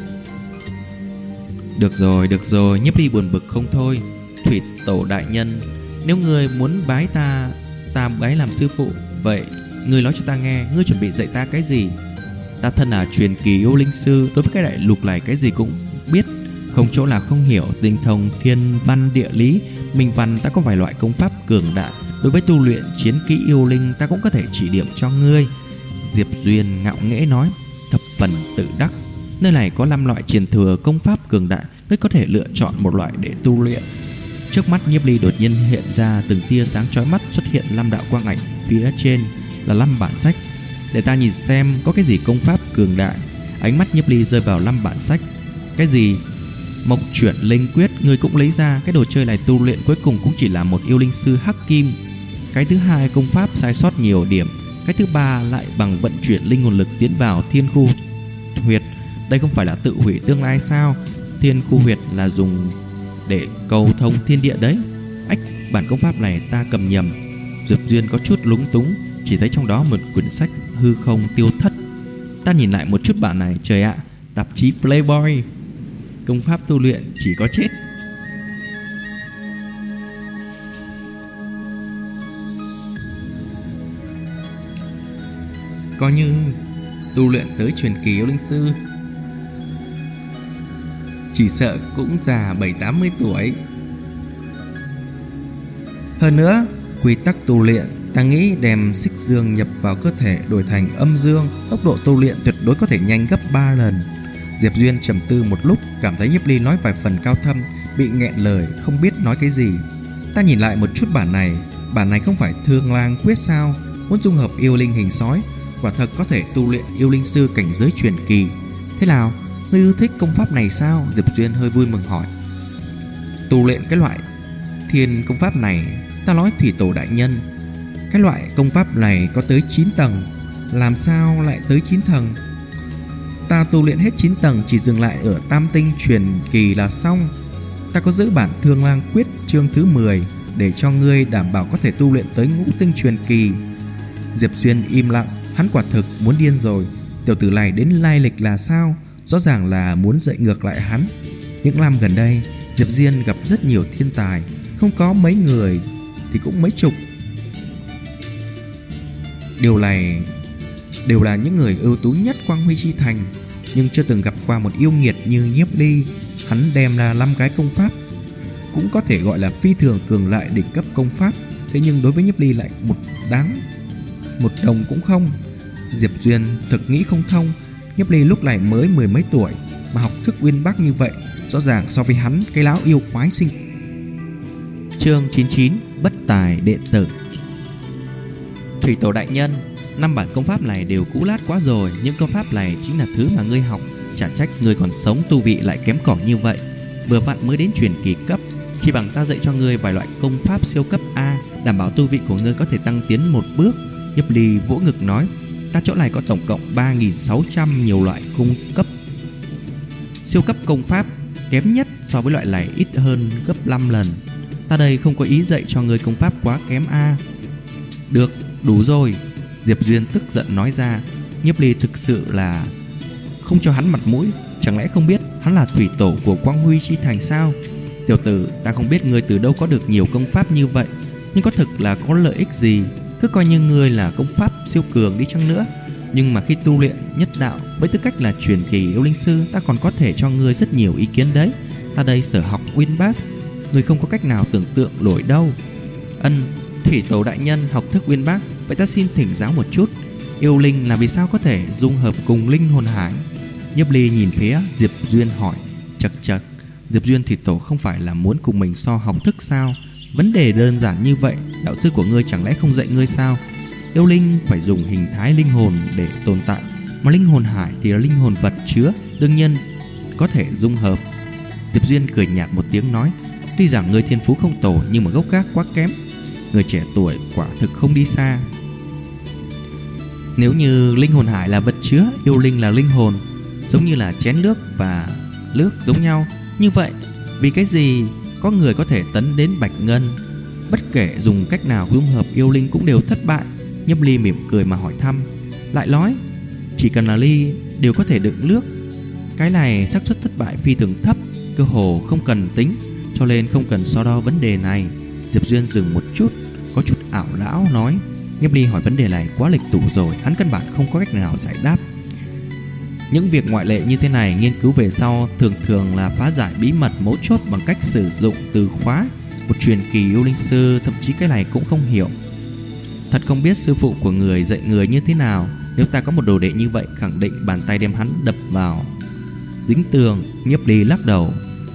Được rồi, Nhiếp Ly buồn bực không thôi. Thủy tổ đại nhân, nếu người muốn bái ta bái làm sư phụ, vậy ngươi nói cho ta nghe, ngươi chuẩn bị dạy ta cái gì? Ta thân là truyền kỳ yêu linh sư, đối với cái đại lục này cái gì cũng biết, không chỗ nào không hiểu, tinh thông thiên văn địa lý, minh văn. Ta có vài loại công pháp cường đại, đối với tu luyện chiến kỹ yêu linh ta cũng có thể chỉ điểm cho ngươi. Diệp Duyên ngạo nghễ nói, thập phần tự đắc. Nơi này có 5 loại truyền thừa công pháp cường đại, ngươi có thể lựa chọn một loại để tu luyện. Trước mắt Nhiếp Ly đột nhiên hiện ra từng tia sáng chói mắt, xuất hiện 5 đạo quang ảnh, phía trên là 5 bản sách. Để ta nhìn xem có cái gì công pháp cường đại. Ánh mắt Nhiếp Ly rơi vào 5 bản sách. Cái gì? Mộc Chuyển Linh Quyết ngươi cũng lấy ra. Cái đồ chơi này tu luyện cuối cùng cũng chỉ là một yêu linh sư hắc kim. Cái thứ hai công pháp sai sót nhiều điểm. Cái thứ ba lại bằng vận chuyển linh hồn lực tiến vào thiên khu huyệt. Đây không phải là tự hủy tương lai sao? Thiên khu huyệt là dùng để cầu thông thiên địa đấy. Ách, bản công pháp này ta cầm nhầm. Diệp Duyên có chút lúng túng, chỉ thấy trong đó một quyển sách hư không tiêu thất. Ta nhìn lại một chút bản này, trời ạ, tạp chí Playboy. Công pháp tu luyện chỉ có chết. Coi như tu luyện tới truyền kỳ yêu linh sư, chỉ sợ cũng già 70-80 tuổi. Hơn nữa, quy tắc tu luyện ta nghĩ đem xích dương nhập vào cơ thể đổi thành âm dương, tốc độ tu luyện tuyệt đối có thể nhanh gấp 3 lần. Diệp Duyên trầm tư một lúc, cảm thấy Nhiếp Ly nói vài phần cao thâm, bị nghẹn lời không biết nói cái gì. Ta nhìn lại một chút bản này không phải Thương Lang Quyết sao? Muốn dung hợp yêu linh hình sói, quả thật có thể tu luyện yêu linh sư cảnh giới truyền kỳ. Thế nào, ngươi ưa thích công pháp này sao? Diệp Duyên hơi vui mừng hỏi. Tu luyện cái loại thiên công pháp này, ta nói Thủy Tổ đại nhân, cái loại công pháp này có tới 9 tầng. Làm sao lại tới 9 tầng? Ta tu luyện hết 9 tầng chỉ dừng lại ở tam tinh truyền kỳ là xong. Ta có giữ bản Thương Lang Quyết chương thứ 10 để cho ngươi đảm bảo có thể tu luyện tới ngũ tinh truyền kỳ. Diệp Duyên im lặng, hắn quả thực muốn điên rồi. Tiểu tử này đến lai lịch là sao? Rõ ràng là muốn dạy ngược lại hắn. Những năm gần đây, Diệp Duyên gặp rất nhiều thiên tài, không có mấy người thì cũng mấy chục. Điều này đều là những người ưu tú nhất Quang Huy Chi Thành, nhưng chưa từng gặp qua một yêu nghiệt như Nhiếp Ly. Hắn đem là 5 cái công pháp, cũng có thể gọi là phi thường cường đại đỉnh cấp công pháp. Thế nhưng đối với Nhiếp Ly lại một đồng cũng không. Diệp Duyên thực nghĩ không thông. Nhiếp Ly lúc này mới 10 mấy tuổi mà học thức uyên bác như vậy, rõ ràng so với hắn cái lão yêu quái sinh. Chương 99 Bất tài đệ tử. Thủy Tổ đại nhân, 5 bản công pháp này đều cũ lát quá rồi. Những công pháp này chính là thứ mà ngươi học, chả trách ngươi còn sống tu vị lại kém cỏi như vậy. Vừa vặn mới đến truyền kỳ cấp, chỉ bằng ta dạy cho ngươi vài loại công pháp siêu cấp A, đảm bảo tu vị của ngươi có thể tăng tiến một bước. Nhiếp Ly vỗ ngực nói, ta chỗ này có tổng cộng 3.600 nhiều loại cung cấp siêu cấp công pháp, kém nhất so với loại này ít hơn gấp 5 lần. Ta đây không có ý dạy cho ngươi công pháp quá kém A. Được, đủ rồi, Diệp Duyên tức giận nói ra. Nhiếp Ly thực sự là không cho hắn mặt mũi. Chẳng lẽ không biết hắn là thủy tổ của Quang Huy Chi Thành sao? Tiểu tử, ta không biết ngươi từ đâu có được nhiều công pháp như vậy, nhưng có thực là có lợi ích gì? Cứ coi như ngươi là công pháp siêu cường đi chăng nữa, nhưng mà khi tu luyện nhất đạo với tư cách là truyền kỳ yêu linh sư, ta còn có thể cho ngươi rất nhiều ý kiến đấy. Ta đây sở học uyên bác, ngươi không có cách nào tưởng tượng nổi đâu. Thủy Tổ đại nhân học thức uyên bác, vậy ta xin thỉnh giáo một chút, yêu linh là vì sao có thể dung hợp cùng linh hồn hải? Nhiếp Ly nhìn phía Diệp Duyên hỏi. Chật, Diệp Duyên Thủy Tổ không phải là muốn cùng mình so học thức sao? Vấn đề đơn giản như vậy, đạo sư của ngươi chẳng lẽ không dạy ngươi sao? Yêu linh phải dùng hình thái linh hồn để tồn tại, mà linh hồn hải thì là linh hồn vật chứa, đương nhiên có thể dung hợp. Diệp Duyên cười nhạt một tiếng nói, tuy rằng ngươi thiên phú không tổ, nhưng mà gốc gác quá kém. Người trẻ tuổi quả thực không đi xa. Nếu như linh hồn hải là vật chứa, yêu linh là linh hồn, giống như là chén nước và nước giống nhau, như vậy vì cái gì có người có thể tấn đến bạch ngân? Bất kể dùng cách nào dung hợp yêu linh cũng đều thất bại. Nhiếp Ly mỉm cười mà hỏi thăm, lại nói, chỉ cần là ly đều có thể đựng nước, cái này xác suất thất bại phi thường thấp, cơ hồ không cần tính, cho nên không cần so đo vấn đề này. Diệp Duyên dừng một chút, có chút ảo não nói. Nhiếp Ly hỏi vấn đề này quá lịch tụ rồi, hắn căn bản không có cách nào giải đáp. Những việc ngoại lệ như thế này nghiên cứu về sau thường là phá giải bí mật mấu chốt bằng cách sử dụng từ khóa. Một truyền kỳ yêu linh sư thậm chí cái này cũng không hiểu. Thật không biết sư phụ của người dạy người như thế nào. Nếu ta có một đồ đệ như vậy, khẳng định bàn tay đem hắn đập vào dính tường. Nhiếp Ly lắc đầu,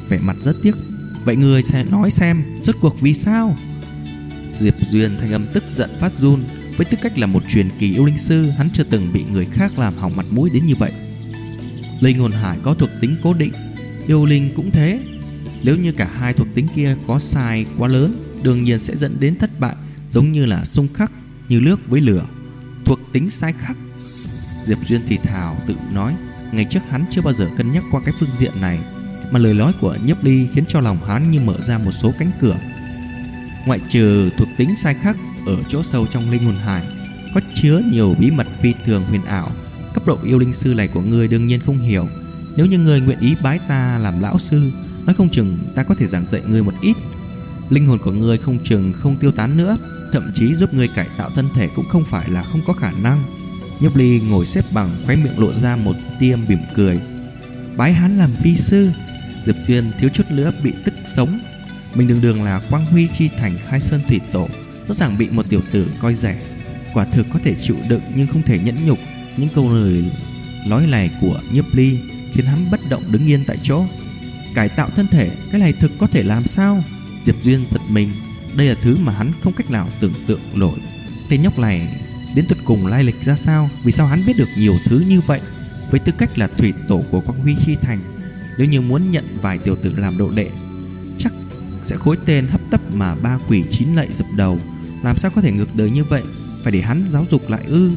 vẻ mặt rất tiếc. Vậy người sẽ nói xem rốt cuộc vì sao? Diệp Duyên thanh âm tức giận phát run. Với tư cách là một truyền kỳ yêu linh sư, hắn chưa từng bị người khác làm hỏng mặt mũi đến như vậy. Linh hồn hải có thuộc tính cố định, yêu linh cũng thế. Nếu như cả hai thuộc tính kia có sai quá lớn, đương nhiên sẽ dẫn đến thất bại, giống như là xung khắc, như nước với lửa. Thuộc tính sai khắc. Diệp Duyên thì thào tự nói, ngày trước hắn chưa bao giờ cân nhắc qua cái phương diện này, mà lời nói của Nhiếp Ly khiến cho lòng hắn như mở ra một số cánh cửa. Ngoại trừ thuộc tính sai khắc, ở chỗ sâu trong linh hồn hải có chứa nhiều bí mật phi thường huyền ảo. Cấp độ yêu linh sư này của ngươi đương nhiên không hiểu. Nếu như ngươi nguyện ý bái ta làm lão sư, nói không chừng ta có thể giảng dạy ngươi một ít. Linh hồn của ngươi không chừng không tiêu tán nữa, thậm chí giúp ngươi cải tạo thân thể cũng không phải là không có khả năng. Nhiếp Ly ngồi xếp bằng, khóe miệng lộ ra một tia mỉm cười. Bái hắn làm vi sư? Diệp Duyên thiếu chút nữa bị tức sống. Mình đường đường là Quang Huy chi thành Khai Sơn thủy tổ, rõ ràng bị một tiểu tử coi rẻ. Quả thực có thể chịu đựng nhưng không thể nhẫn nhục. Những câu lời nói này của Nhiếp Ly khiến hắn bất động đứng yên tại chỗ. Cải tạo thân thể, cái này thực có thể làm sao? Diệp Duyên giật mình. Đây là thứ mà hắn không cách nào tưởng tượng nổi. Tên nhóc này đến tột cùng lai lịch ra sao? Vì sao hắn biết được nhiều thứ như vậy? Với tư cách là thủy tổ của Quang Huy chi thành, nếu như muốn nhận vài tiểu tử làm độ đệ, chắc sẽ khối tên hấp tấp mà ba quỷ chín lạy dập đầu. Làm sao có thể ngược đời như vậy? Phải để hắn giáo dục lại ư?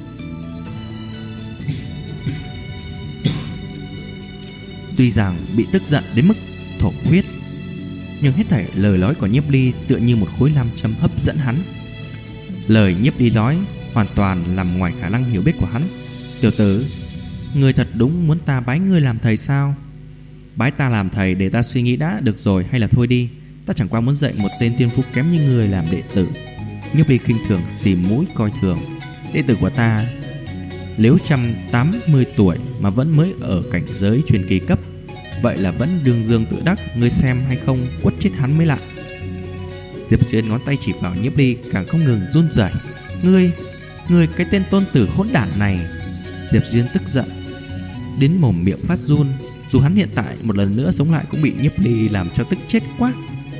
Tuy rằng bị tức giận đến mức thổ huyết, nhưng hết thảy lời nói của Nhiếp Ly tựa như một khối nam châm hấp dẫn hắn. Lời Nhiếp Ly nói hoàn toàn nằm ngoài khả năng hiểu biết của hắn. Tiểu tử, ngươi thật đúng muốn ta bái ngươi làm thầy sao? Bái ta làm thầy để ta suy nghĩ đã, được rồi, hay là thôi đi. Ta chẳng qua muốn dạy một tên tiên phú kém như ngươi làm đệ tử. Nhiếp Ly khinh thường xì mũi coi thường. Đệ tử của ta nếu 180 tuổi mà vẫn mới ở cảnh giới truyền kỳ cấp, vậy là vẫn đương dương tự đắc. Ngươi xem hay không, quất chết hắn mới lạ. Diệp Duyên ngón tay chỉ vào Nhiếp Ly càng không ngừng run rẩy. Ngươi cái tên tôn tử hỗn đản này! Diệp Duyên tức giận đến mồm miệng phát run. Dù hắn hiện tại một lần nữa sống lại cũng bị Nhiếp Ly làm cho tức chết quá.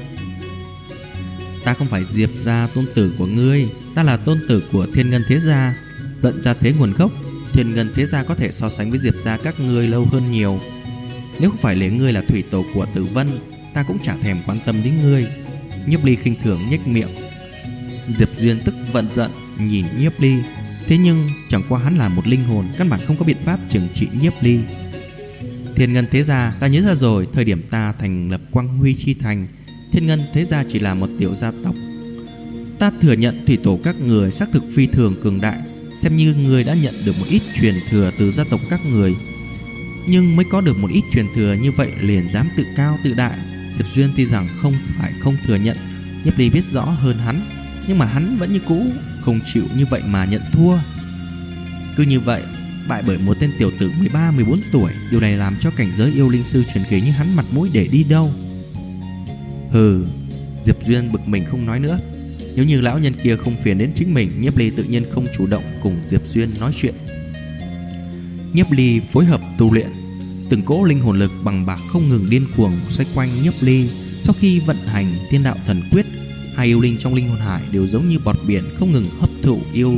Ta không phải Diệp gia tôn tử của ngươi, ta là tôn tử của Thiên Ngân thế gia. Luận ra thế nguồn gốc, Thiên Ngân thế gia có thể so sánh với Diệp gia các ngươi lâu hơn nhiều. Nếu không phải lấy ngươi là thủy tổ của Tử Vân, ta cũng chả thèm quan tâm đến ngươi. Nhiếp Ly khinh thường nhếch miệng. Diệp Duyên tức vận giận nhìn Nhiếp Ly. Thế nhưng chẳng qua hắn là một linh hồn, căn bản không có biện pháp trừng trị Nhiếp Ly. Thiên Ngân thế gia, ta nhớ ra rồi. Thời điểm ta thành lập Quang Huy chi thành, Thiên Ngân thế gia chỉ là một tiểu gia tộc. Ta thừa nhận thủy tổ các người xác thực phi thường cường đại, xem như người đã nhận được một ít truyền thừa từ gia tộc các người. Nhưng mới có được một ít truyền thừa như vậy liền dám tự cao tự đại. Diệp Duyên tuy rằng không phải không thừa nhận, Nhiếp Ly biết rõ hơn hắn, nhưng mà hắn vẫn như cũ không chịu như vậy mà nhận thua. Cứ như vậy bại bởi một tên tiểu tử 13-14 tuổi, điều này làm cho cảnh giới yêu linh sư truyền kỳ như hắn mặt mũi để đi đâu. Hừ. Diệp Duyên bực mình không nói nữa. Nếu như lão nhân kia không phiền đến chính mình, Nhiếp Ly tự nhiên không chủ động cùng Diệp Duyên nói chuyện. Nhiếp Ly phối hợp tu luyện, từng cỗ linh hồn lực bằng bạc không ngừng điên cuồng xoay quanh Nhiếp Ly. Sau khi vận hành Thiên Đạo Thần Quyết, hai yêu linh trong linh hồn hải đều giống như bọt biển không ngừng hấp thụ yêu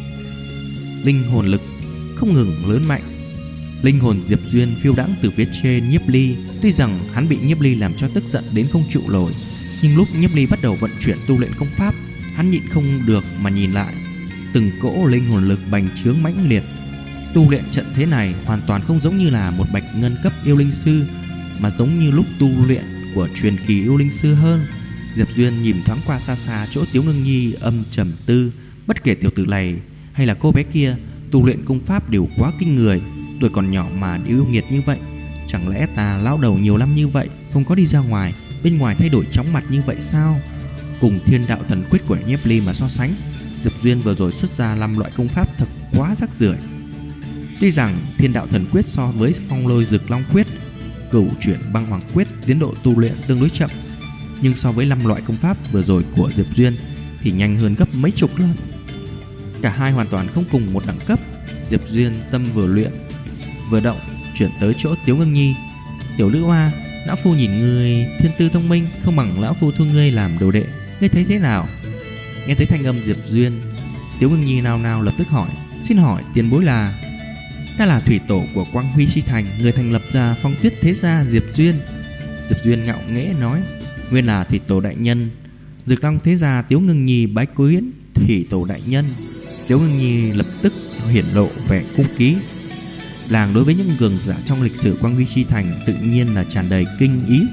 linh hồn lực không ngừng lớn mạnh. Linh hồn Diệp Duyên phiêu đãng từ phía trên Nhiếp Ly. Tuy rằng hắn bị Nhiếp Ly làm cho tức giận đến không chịu nổi, nhưng lúc Nhiếp Ly bắt đầu vận chuyển tu luyện công pháp, hắn nhịn không được mà nhìn lại. Từng cỗ linh hồn lực bành trướng mãnh liệt. Tu luyện trận thế này hoàn toàn không giống như là một bạch ngân cấp yêu linh sư, mà giống như lúc tu luyện của truyền kỳ yêu linh sư hơn. Diệp Duyên nhìn thoáng qua xa xa chỗ Tiếu Ngưng Nhi âm trầm tư. Bất kể tiểu tử này hay là cô bé kia, tu luyện công pháp đều quá kinh người. Tuổi còn nhỏ mà yêu nghiệt như vậy. Chẳng lẽ ta lão đầu nhiều năm như vậy không có đi ra ngoài, bên ngoài thay đổi chóng mặt như vậy sao? Cùng Thiên Đạo Thần Quyết của Nhiếp Ly mà so sánh, Diệp Duyên vừa rồi xuất ra 5 loại công pháp thật quá rác rưởi. Tuy rằng Thiên Đạo Thần Quyết so với Phong Lôi Dực Long Quyết, Cửu Chuyển Băng Hoàng Quyết tiến độ tu luyện tương đối chậm, nhưng so với 5 loại công pháp vừa rồi của Diệp Duyên thì nhanh hơn gấp mấy chục lần. Cả hai hoàn toàn không cùng một đẳng cấp. Diệp Duyên tâm vừa luyện vừa động, chuyển tới chỗ Tiếu Ngưng Nhi. Tiểu nữ hoa, Lão phu nhìn ngươi thiên tư thông minh, không bằng lão phu thu ngươi làm đồ đệ, ngươi thấy thế nào? Nghe thấy thanh âm Diệp Duyên, Tiếu Ngưng Nhi nao nao lập tức hỏi: xin hỏi tiền bối là? Ta là thủy tổ của Quang Huy Chi Thành, người thành lập ra Phong Tuyết Thế Gia Diệp Duyên. Diệp Duyên ngạo nghễ nói: nguyên là thủy tổ đại nhân. Dực Long Thế Gia Tiếu Ngưng Nhi bái quyến thủy tổ đại nhân. Tiếu Ngưng Nhi lập tức hiển lộ vẻ cung ký. Làng đối với những cường giả trong lịch sử Quang Huy Chi Thành tự nhiên là tràn đầy kinh ý.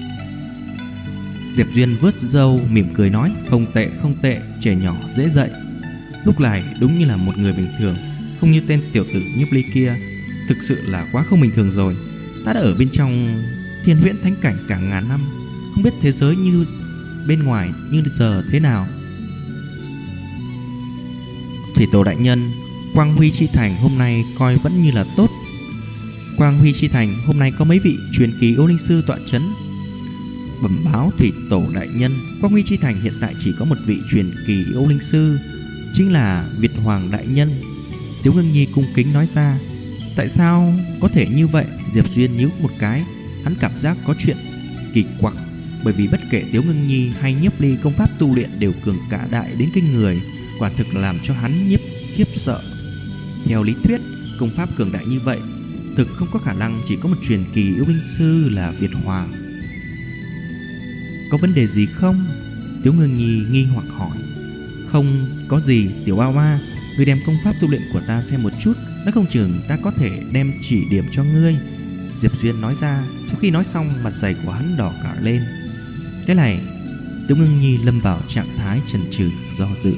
Diệp Duyên vớt râu mỉm cười nói: không tệ không tệ, trẻ nhỏ dễ dạy. Lúc này đúng như là một người bình thường, không như tên tiểu tử Nhiếp Ly kia. Thực sự là quá không bình thường rồi. Ta đã ở bên trong Thiên Huyễn Thánh Cảnh cả ngàn năm, không biết thế giới như bên ngoài như giờ thế nào. Thủy tổ đại nhân, Quang Huy Chi Thành hôm nay coi vẫn như là tốt. Quang Huy Chi Thành hôm nay có mấy vị truyền kỳ yêu linh sư tọa chấn. Bẩm báo thủy tổ đại nhân, Quang Huy Chi Thành hiện tại chỉ có một vị truyền kỳ yêu linh sư, chính là Việt Hoàng đại nhân. Tiếu Ngưng Nhi cung kính nói ra. Tại sao có thể như vậy? Diệp Duyên nhíu một cái, hắn cảm giác có chuyện kỳ quặc. Bởi vì bất kể Tiếu Ngưng Nhi hay Nhiếp Ly công pháp tu luyện đều cường cả đại đến kinh người, quả thực làm cho hắn khiếp sợ. Theo lý thuyết, công pháp cường đại như vậy thực không có khả năng chỉ có một truyền kỳ yêu linh sư là Việt Hoàng. Có vấn đề gì không? Tiếu Ngưng Nhi nghi hoặc hỏi. Không có gì tiểu bao ba, ngươi đem công pháp tu luyện của ta xem một chút, nó không chừng ta có thể đem chỉ điểm cho ngươi. Diệp Duyên nói ra. Sau khi nói xong, mặt dày của hắn đỏ cả lên. Cái này, Tiếu Ngưng Nhi lâm vào trạng thái chần chừ do dự.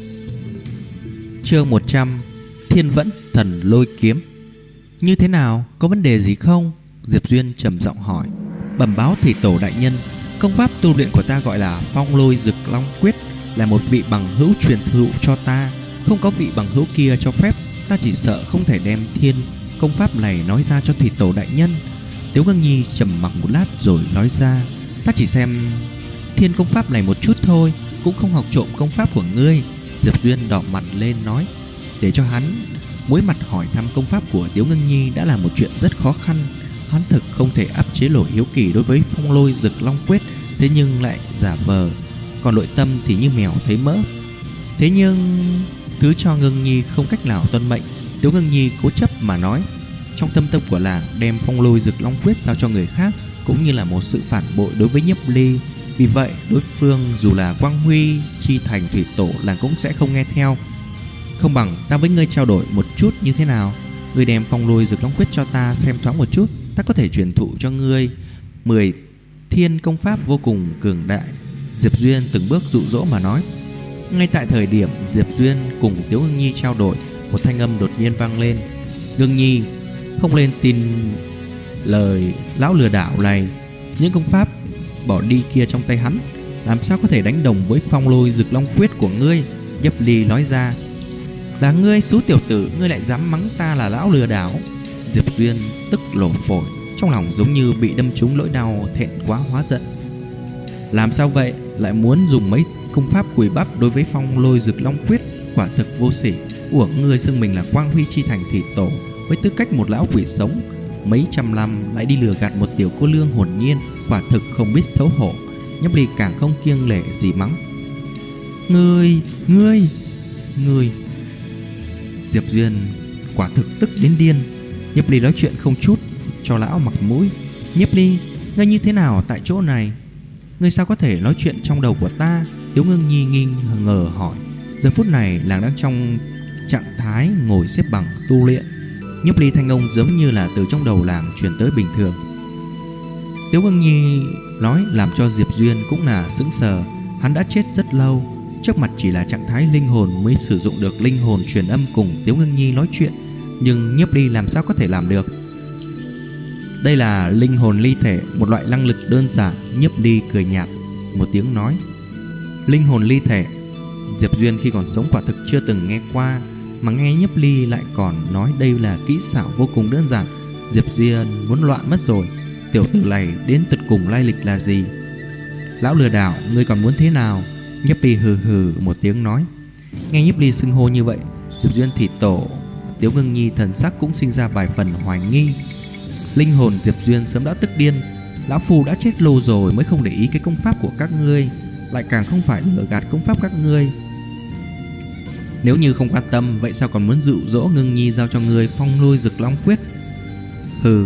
Chương 100: Thiên Vẫn Thần Lôi Kiếm. Như thế nào, có vấn đề gì không? Diệp Duyên trầm giọng hỏi. Bẩm báo thủy tổ đại nhân, công pháp tu luyện của ta gọi là Phong Lôi Dực Long Quyết, là một vị bằng hữu truyền thụ cho ta. Không có vị bằng hữu kia cho phép, ta chỉ sợ không thể đem thiên công pháp này nói ra cho thủy tổ đại nhân. Tiếu Ngưng Nhi trầm mặc một lát rồi nói ra. Ta chỉ xem thiên công pháp này một chút thôi, cũng không học trộm công pháp của ngươi. Diệp Duyên đỏ mặt lên nói. Để cho hắn muối mặt hỏi thăm công pháp của Tiếu Ngưng Nhi đã là một chuyện rất khó khăn. Hắn thực không thể áp chế nổi hiếu kỳ đối với Phong Lôi Dực Long Quyết, thế nhưng lại giả vờ, còn nội tâm thì như mèo thấy mỡ. Thế nhưng cứ cho Ngưng Nhi không cách nào tuân mệnh, Tiếu Ngưng Nhi cố chấp mà nói. Trong thâm tâm của làng, đem Phong Lôi Dực Long Quyết giao cho người khác cũng như là một sự phản bội đối với Nhiếp Ly. Vì vậy đối phương dù là Quang Huy Chi Thành thủy tổ, làng cũng sẽ không nghe theo. Không bằng ta với ngươi trao đổi một chút như thế nào? Ngươi đem Phong Lôi Dực Long Quyết cho ta xem thoáng một chút, ta có thể truyền thụ cho ngươi 10 thiên công pháp vô cùng cường đại. Diệp Duyên từng bước dụ dỗ mà nói. Ngay tại thời điểm Diệp Duyên cùng Tiếu Ngưng Nhi trao đổi, một thanh âm đột nhiên vang lên. Ngưng Nhi, không lên tin lời lão lừa đảo này. Những công pháp bỏ đi kia trong tay hắn làm sao có thể đánh đồng với Phong Lôi Dực Long Quyết của ngươi? Nhiếp Ly nói ra. Là ngươi xú tiểu tử, ngươi lại dám mắng ta là lão lừa đảo? Diệp Duyên tức lổ phổi, trong lòng giống như bị đâm trúng lưỡi đau, thẹn quá hóa giận. Làm sao vậy, lại muốn dùng mấy công pháp cùi bắp đối với Phong Lôi Dực Long Quyết? Quả thực vô sỉ. Uổng ngươi xưng mình là Quang Huy Chi Thành thủy tổ, với tư cách một lão quỷ sống mấy trăm năm lại đi lừa gạt một tiểu cô nương hồn nhiên, quả thực không biết xấu hổ. Nhiếp Ly càng không kiêng lệ gì mắng. Ngươi Diệp Duyên quả thực tức đến điên. Nhiếp Ly nói chuyện không chút cho lão mặt mũi. Nhiếp Ly, ngươi như thế nào tại chỗ này? Ngươi sao có thể nói chuyện trong đầu của ta? Tiếu Ngưng Nhi nghi ngờ hỏi. Giờ phút này làng đang trong trạng thái ngồi xếp bằng tu luyện. Nhiếp Ly thanh âm giống như là từ trong đầu làng truyền tới bình thường. Tiếu Ngưng Nhi nói làm cho Diệp Duyên cũng là sững sờ. Hắn đã chết rất lâu, trước mặt chỉ là trạng thái linh hồn mới sử dụng được linh hồn truyền âm cùng Tiếu Ngưng Nhi nói chuyện, nhưng Nhiếp Ly làm sao có thể làm được? Đây là linh hồn ly thể, một loại năng lực đơn giản. Nhiếp Ly cười nhạt một tiếng nói. Linh hồn ly thể, Diệp Duyên khi còn sống quả thực chưa từng nghe qua, mà nghe Nhiếp Ly lại còn nói đây là kỹ xảo vô cùng đơn giản. Diệp Duyên muốn loạn mất rồi. Tiểu tử này đến tận cùng lai lịch là gì? Lão lừa đảo, ngươi còn muốn thế nào? Nhiếp Ly hừ hừ một tiếng nói. Nghe Nhiếp Ly xưng hô như vậy, Diệp Duyên thủy tổ, Tiếu Ngưng Nhi thần sắc cũng sinh ra vài phần hoài nghi. Linh hồn Diệp Duyên sớm đã tức điên. Lão Phu đã chết lâu rồi mới không để ý cái công pháp của các ngươi, lại càng không phải lừa gạt công pháp các ngươi. Nếu như không quan tâm, vậy sao còn muốn dụ dỗ Ngưng Nhi giao cho ngươi Phong Lôi Dực Long Quyết? Hừ,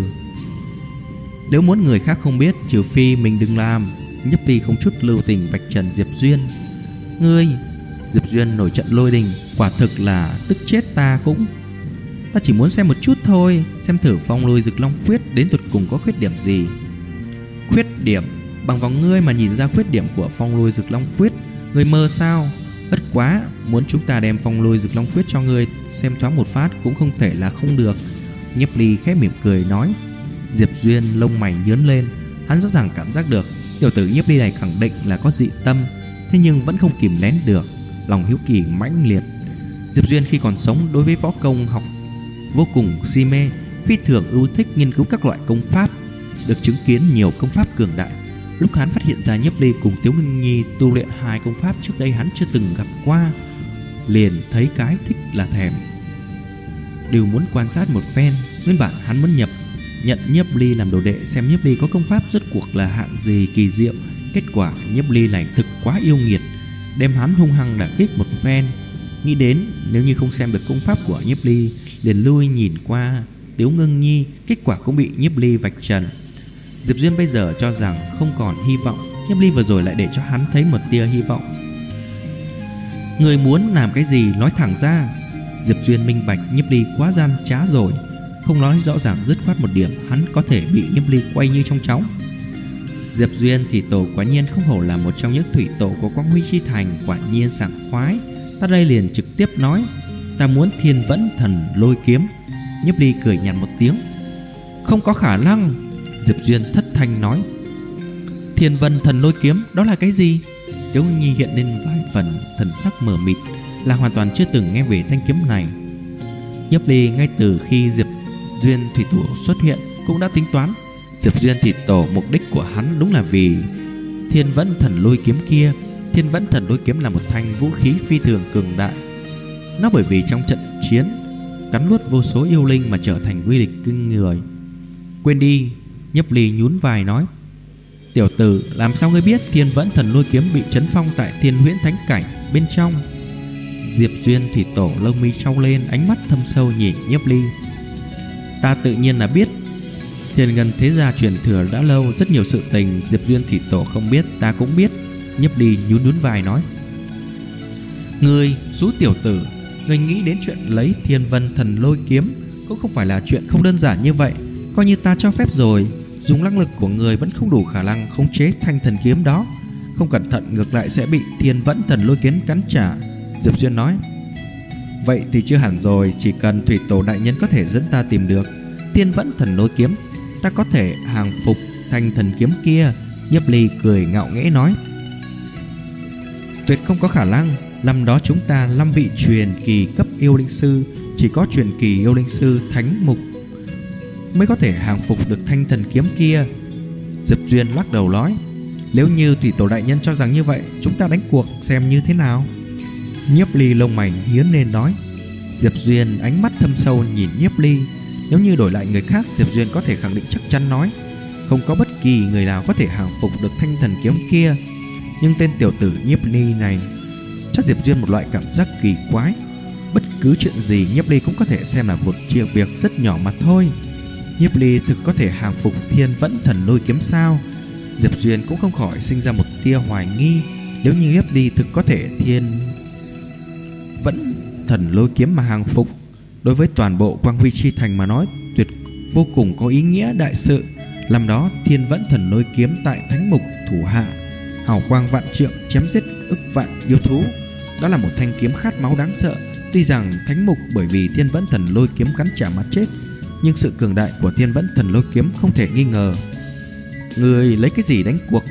nếu muốn người khác không biết, trừ phi mình đừng làm. Nhiếp Ly không chút lưu tình vạch trần Diệp Duyên. Ngươi? Diệp Duyên nổi trận lôi đình, quả thực là tức chết ta cũng. Ta chỉ muốn xem một chút thôi, xem thử Phong Lôi Dực Long Quyết đến tột cùng có khuyết điểm gì. Khuyết điểm? Bằng vào ngươi mà nhìn ra khuyết điểm của Phong Lôi Dực Long Quyết, ngươi mơ sao? Bất quá, muốn chúng ta đem Phong Lôi Dực Long Quyết cho ngươi xem thoáng một phát cũng không thể là không được. Nhiếp Ly khẽ mỉm cười nói. Diệp Duyên lông mày nhướng lên, hắn rõ ràng cảm giác được tiểu tử Nhiếp Ly này khẳng định là có dị tâm, thế nhưng vẫn không kìm nén được lòng hiếu kỳ mãnh liệt. Diệp Duyên khi còn sống đối với võ công học vô cùng si mê, phi thường ưa thích nghiên cứu các loại công pháp, được chứng kiến nhiều công pháp cường đại. Lúc hắn phát hiện ra Nhiếp Ly cùng Tiếu Ngưng Nhi tu luyện hai công pháp trước đây hắn chưa từng gặp qua, liền thấy cái thích là thèm, đều muốn quan sát một phen. Nguyên bản hắn muốn nhận Nhiếp Ly làm đồ đệ, xem Nhiếp Ly có công pháp rốt cuộc là hạng gì kỳ diệu. Kết quả Nhiếp Ly này thực quá yêu nghiệt, đem hắn hung hăng đả kích một phen. Nghĩ đến nếu như không xem được công pháp của Nhiếp Ly, liền lui nhìn qua Tiếu Ngưng Nhi, kết quả cũng bị Nhiếp Ly vạch trần. Diệp Duyên bây giờ cho rằng không còn hy vọng, Nhiếp Ly vừa rồi lại để cho hắn thấy một tia hy vọng. Người muốn làm cái gì nói thẳng ra. Diệp Duyên minh bạch Nhiếp Ly quá gian trá rồi, không nói rõ ràng dứt khoát một điểm, hắn có thể bị Nhiếp Ly quay như trong chóng. Diệp Duyên thì tổ quả nhiên không hổ là một trong những thủy tổ của Quang Huy Chi Thành, quả nhiên sảng khoái. Ta đây liền trực tiếp nói, ta muốn Thiên Vẫn Thần Lôi Kiếm. Nhiếp Ly cười nhạt một tiếng. Không có khả năng. Diệp Duyên thất thanh nói. Thiên Vân Thần Lôi Kiếm đó là cái gì? Tiếu Ngưng Nhi hiện lên vài phần thần sắc mờ mịt, là hoàn toàn chưa từng nghe về thanh kiếm này. Nhiếp Ly ngay từ khi Diệp Duyên thủy tổ xuất hiện cũng đã tính toán, Diệp Duyên thủy tổ mục đích của hắn đúng là vì Thiên Vẫn Thần Lôi Kiếm kia. Thiên Vẫn Thần Lôi Kiếm là một thanh vũ khí phi thường cường đại. Nó bởi vì trong trận chiến cắn nuốt vô số yêu linh mà trở thành uy lực kinh người. Quên đi. Nhiếp Ly nhún vai nói. Tiểu tử, làm sao ngươi biết Thiên Vẫn Thần Lôi Kiếm bị trấn phong tại Thiên Huyễn Thánh Cảnh bên trong? Diệp Duyên thủy tổ lông mi trao lên, ánh mắt thâm sâu nhìn Nhiếp Ly. Ta tự nhiên là biết. Thiên Ngân thế gia truyền thừa đã lâu, rất nhiều sự tình Diệp Duyên thủy tổ không biết ta cũng biết. Nhiếp Ly nhún vai nói. Ngươi, số tiểu tử, ngươi nghĩ đến chuyện lấy Thiên Vân Thần Lôi Kiếm cũng không phải là chuyện không đơn giản như vậy. Coi như ta cho phép rồi, dùng năng lực của người vẫn không đủ khả năng khống chế thanh thần kiếm đó, không cẩn thận ngược lại sẽ bị Thiên Vẫn Thần Lôi Kiếm cắn trả. Diệp Duyên nói. Vậy thì chưa hẳn rồi, chỉ cần thủy tổ đại nhân có thể dẫn ta tìm được Thiên Vẫn Thần Lôi Kiếm, ta có thể hàng phục thanh thần kiếm kia. Nhiếp Ly cười ngạo nghễ nói. Tuyệt không có khả năng. Năm đó chúng ta 5 vị truyền kỳ cấp yêu linh sư, chỉ có truyền kỳ yêu linh sư Thánh Mục mới có thể hàng phục được thanh thần kiếm kia. Diệp Duyên lắc đầu nói. Nếu như thủy tổ đại nhân cho rằng như vậy, chúng ta đánh cuộc xem như thế nào? Nhiếp Ly lông mày nhướng lên nói. Diệp Duyên ánh mắt thâm sâu nhìn Nhiếp Ly. Nếu như đổi lại người khác, Diệp Duyên có thể khẳng định chắc chắn nói không có bất kỳ người nào có thể hàng phục được thanh thần kiếm kia. Nhưng tên tiểu tử Nhiếp Ly này chắc Diệp Duyên một loại cảm giác kỳ quái. Bất cứ chuyện gì Nhiếp Ly cũng có thể xem là một việc rất nhỏ mà thôi. Nhiếp Ly thực có thể hàng phục Thiên Vẫn Thần Lôi Kiếm sao? Diệp Duyên cũng không khỏi sinh ra một tia hoài nghi. Nếu như Nhiếp Ly thực có thể Thiên Vẫn Thần Lôi Kiếm mà hàng phục, đối với toàn bộ Quang Huy Chi Thành mà nói tuyệt vô cùng có ý nghĩa đại sự. Năm đó Thiên Vẫn Thần Lôi Kiếm tại Thánh Mục thủ hạ, hào quang vạn trượng, chém giết ức vạn yêu thú. Đó là một thanh kiếm khát máu đáng sợ. Tuy rằng Thánh Mục bởi vì Thiên Vẫn Thần Lôi Kiếm cắn trả mà chết, nhưng sự cường đại của Thiên Vẫn Thần Lôi Kiếm không thể nghi ngờ. Người lấy cái gì đánh cuộc?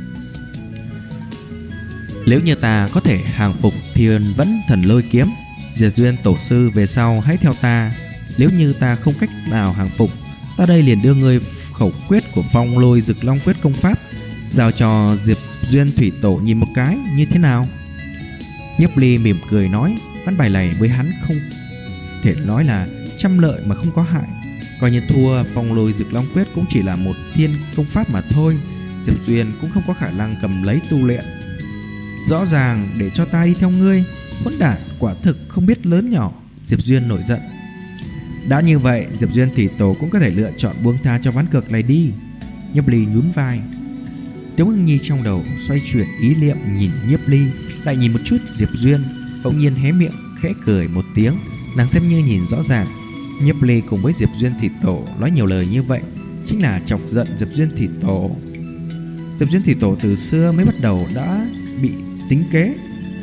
Nếu như ta có thể hàng phục Thiên Vẫn Thần Lôi Kiếm, Diệp Duyên tổ sư về sau hãy theo ta. Nếu như ta không cách nào hàng phục, ta đây liền đưa ngươi khẩu quyết của Phong Lôi Dực Long Quyết công pháp, giao cho Diệp Duyên thủy tổ nhìn một cái, như thế nào? Nhiếp Ly mỉm cười nói. Ván bài này với hắn không thể nói là trăm lợi mà không có hại. Coi như thua, phong lôi Dực Long Quyết cũng chỉ là một thiên công pháp mà thôi. Diệp Duyên cũng không có khả năng cầm lấy tu luyện. Rõ ràng để cho ta đi theo ngươi, hỗn đản quả thực không biết lớn nhỏ. Diệp Duyên nổi giận. Đã như vậy, Diệp Duyên thì tổ cũng có thể lựa chọn buông tha cho ván cược này đi. Nhiếp Ly nhún vai. Tiếu Ngưng Nhi trong đầu xoay chuyển ý niệm, nhìn Nhiếp Ly, lại nhìn một chút Diệp Duyên, bỗng nhiên hé miệng khẽ cười một tiếng. Nàng xem như nhìn rõ ràng, Nhiếp Ly cùng với Diệp Duyên thì tổ nói nhiều lời như vậy chính là chọc giận Diệp Duyên thì tổ. Diệp Duyên thì tổ từ xưa mới bắt đầu đã bị tính kế.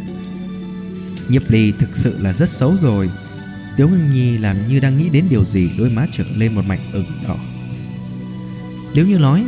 Nhiếp Ly thực sự là rất xấu rồi. Tiếu Ngưng Nhi làm như đang nghĩ đến điều gì, đôi má trở lên một mảnh ửng đỏ. Nếu như nói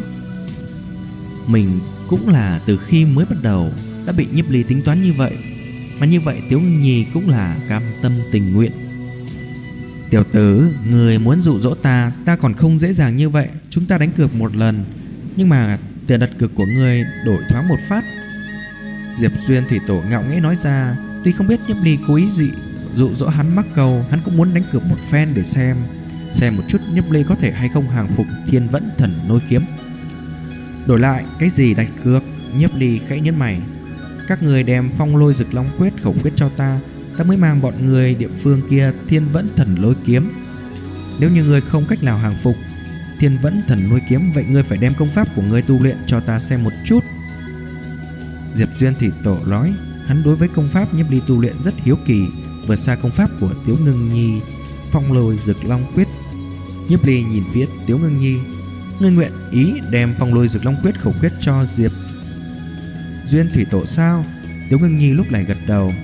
mình cũng là từ khi mới bắt đầu đã bị Nhiếp Ly tính toán như vậy, mà như vậy Tiếu Ngưng Nhi cũng là cam tâm tình nguyện. Tiểu tử, người muốn dụ dỗ ta, ta còn không dễ dàng như vậy. Chúng ta đánh cược một lần, nhưng mà tiền đặt cược của người đổi thoáng một phát. Diệp Duyên thì tổ ngạo nghễ nói ra. Tuy không biết Nhiếp Ly cố ý gì dụ dỗ hắn mắc câu, hắn cũng muốn đánh cược một phen để xem một chút Nhiếp Ly có thể hay không hàng phục Thiên Vẫn Thần Lôi Kiếm. Đổi lại cái gì đặt cược? Nhiếp Ly khẽ nhếch mày. Các người đem phong lôi Dực Long Quyết khẩu quyết cho ta, ta mới mang bọn người địa phương kia Thiên Vẫn Thần Lôi Kiếm. Nếu như người không cách nào hàng phục Thiên Vẫn Thần Lôi Kiếm, vậy ngươi phải đem công pháp của ngươi tu luyện cho ta xem một chút. Diệp Duyên thì tổ nói. Hắn đối với công pháp Nhiếp Ly tu luyện rất hiếu kỳ, vượt xa công pháp của Tiếu Ngưng Nhi phong lôi Dực Long Quyết. Nhiếp Ly nhìn phía Tiếu Ngưng Nhi. Ngươi nguyện ý đem phong lôi Dực Long Quyết khẩu quyết cho Diệp Duyên thủy tổ sao? Tiếu Ngưng Nhi lúc này gật đầu.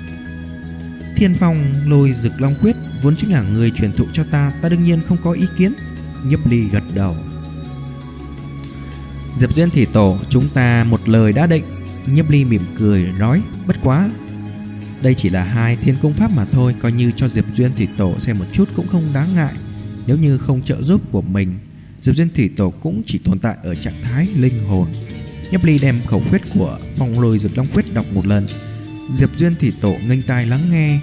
Thiên phong lôi Dực Long Quyết vốn chính là người truyền thụ cho ta, ta đương nhiên không có ý kiến. Nhiếp Ly gật đầu. Diệp Duyên thủy tổ, chúng ta một lời đã định. Nhiếp Ly mỉm cười nói. Bất quá đây chỉ là hai thiên công pháp mà thôi, coi như cho Diệp Duyên thủy tổ xem một chút cũng không đáng ngại. Nếu như không trợ giúp của mình, Diệp Duyên thủy tổ cũng chỉ tồn tại ở trạng thái linh hồn. Nhiếp Ly đem khẩu quyết của phong lôi Dực Long Quyết đọc một lần. Diệp Duyên thủy tổ nghênh tai lắng nghe.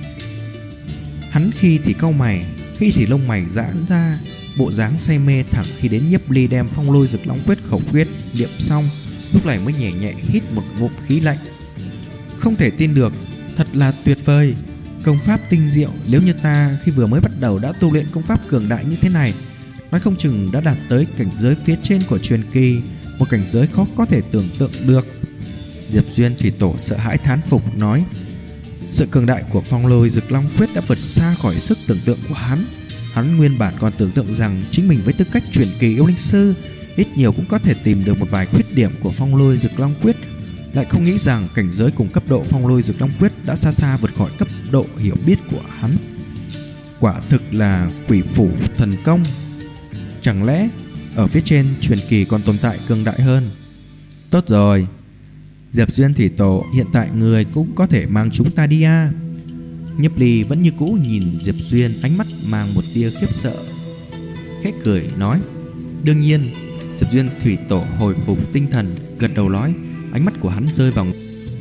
Hắn khi thì cau mày, khi thì lông mày giãn ra, bộ dáng say mê. Thẳng khi đến Nhiếp Ly đem phong lôi Dực Long Quyết khẩu quyết niệm xong, lúc này mới nhẹ nhẹ hít một ngụm khí lạnh. Không thể tin được, thật là tuyệt vời, công pháp tinh diệu. Nếu như ta khi vừa mới bắt đầu đã tu luyện công pháp cường đại như thế này, nói không chừng đã đạt tới cảnh giới phía trên của truyền kỳ, một cảnh giới khó có thể tưởng tượng được. Diệp Duyên thủy tổ sợ hãi thán phục nói. Sự cường đại của phong lôi Dực Long Quyết đã vượt xa khỏi sức tưởng tượng của hắn. Hắn nguyên bản còn tưởng tượng rằng chính mình với tư cách truyền kỳ yêu linh sư ít nhiều cũng có thể tìm được một vài khuyết điểm của phong lôi Dực Long Quyết, lại không nghĩ rằng cảnh giới cùng cấp độ phong lôi Dực Long Quyết đã xa xa vượt khỏi cấp độ hiểu biết của hắn. Quả thực là quỷ phủ thần công. Chẳng lẽ ở phía trên truyền kỳ còn tồn tại cường đại hơn? Tốt rồi, Diệp Duyên thủy tổ, hiện tại người cũng có thể mang chúng ta đi à? Nhiếp Ly vẫn như cũ nhìn Diệp Duyên, ánh mắt mang một tia khiếp sợ, khẽ cười nói. Đương nhiên. Diệp Duyên thủy tổ hồi phục tinh thần, gật đầu nói. Ánh mắt của hắn rơi vào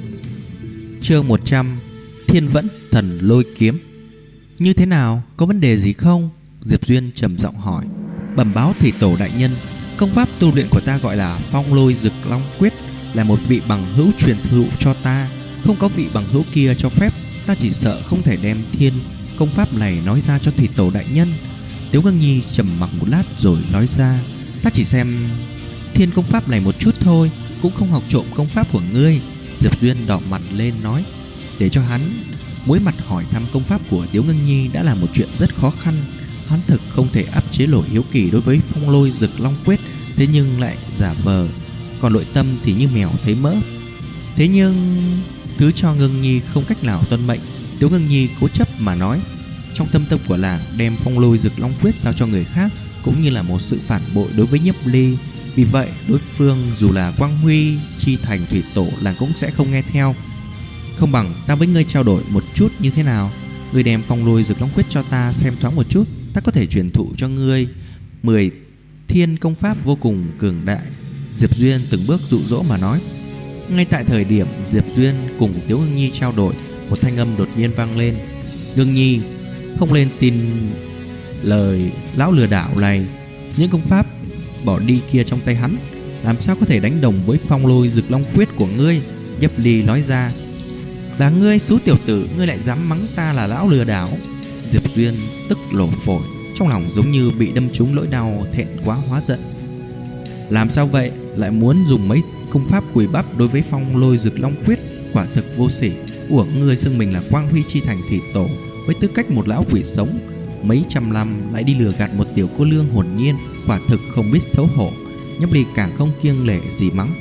chương 100 Thiên Vẫn Thần Lôi Kiếm. Như thế nào, có vấn đề gì không? Diệp Duyên trầm giọng hỏi. Bẩm báo thủy tổ đại nhân, công pháp tu luyện của ta gọi là phong lôi Dực Long Quyết, là một vị bằng hữu truyền thụ cho ta. Không có vị bằng hữu kia cho phép, ta chỉ sợ không thể đem thiên công pháp này nói ra cho thủy tổ đại nhân. Tiếu Ngưng Nhi trầm mặc một lát rồi nói ra. Ta chỉ xem thiên công pháp này một chút thôi, cũng không học trộm công pháp của ngươi. Diệp Duyên đỏ mặt lên nói. Để cho hắn muối mặt hỏi thăm công pháp của Tiếu Ngưng Nhi đã là một chuyện rất khó khăn. Hắn thực không thể áp chế nổi hiếu kỳ đối với phong lôi Dực Long Quyết, thế nhưng lại giả vờ, còn nội tâm thì như mèo thấy mỡ. Thế nhưng thứ cho Ngưng Nhi không cách nào tuân mệnh. Tiếu Ngưng Nhi cố chấp mà nói. Trong thâm tâm của làng, đem phong lôi Dực Long Quyết giao cho người khác cũng như là một sự phản bội đối với Nhiếp Ly. Vì vậy đối phương dù là Quang Huy chi thành thủy tổ, làng cũng sẽ không nghe theo. Không bằng ta với ngươi trao đổi một chút như thế nào? Ngươi đem phong lôi Dực Long Quyết cho ta xem thoáng một chút, ta có thể truyền thụ cho ngươi 10 thiên công pháp vô cùng cường đại. Diệp Duyên từng bước dụ dỗ mà nói. Ngay tại thời điểm Diệp Duyên cùng Tiếu Ngưng Nhi trao đổi, một thanh âm đột nhiên vang lên. Ngưng Nhi, không lên tin lời lão lừa đảo này. Những công pháp bỏ đi kia trong tay hắn làm sao có thể đánh đồng với phong lôi rực long quyết của ngươi? Nhiếp Ly nói ra. Là ngươi xú tiểu tử, ngươi lại dám mắng ta là lão lừa đảo? Diệp Duyên tức lổ phổi, trong lòng giống như bị đâm trúng lưỡi đao, thẹn quá hóa giận. Làm sao vậy, lại muốn dùng mấy công pháp cùi bắp đối với phong lôi rực long quyết? Quả thực vô sỉ. Uổng ngươi xưng mình là Quang Huy chi thành thị tổ, với tư cách một lão quỷ sống mấy trăm năm lại đi lừa gạt một tiểu cô nương hồn nhiên, quả thực không biết xấu hổ. Nhiếp Ly càng không kiêng lệ gì mắng.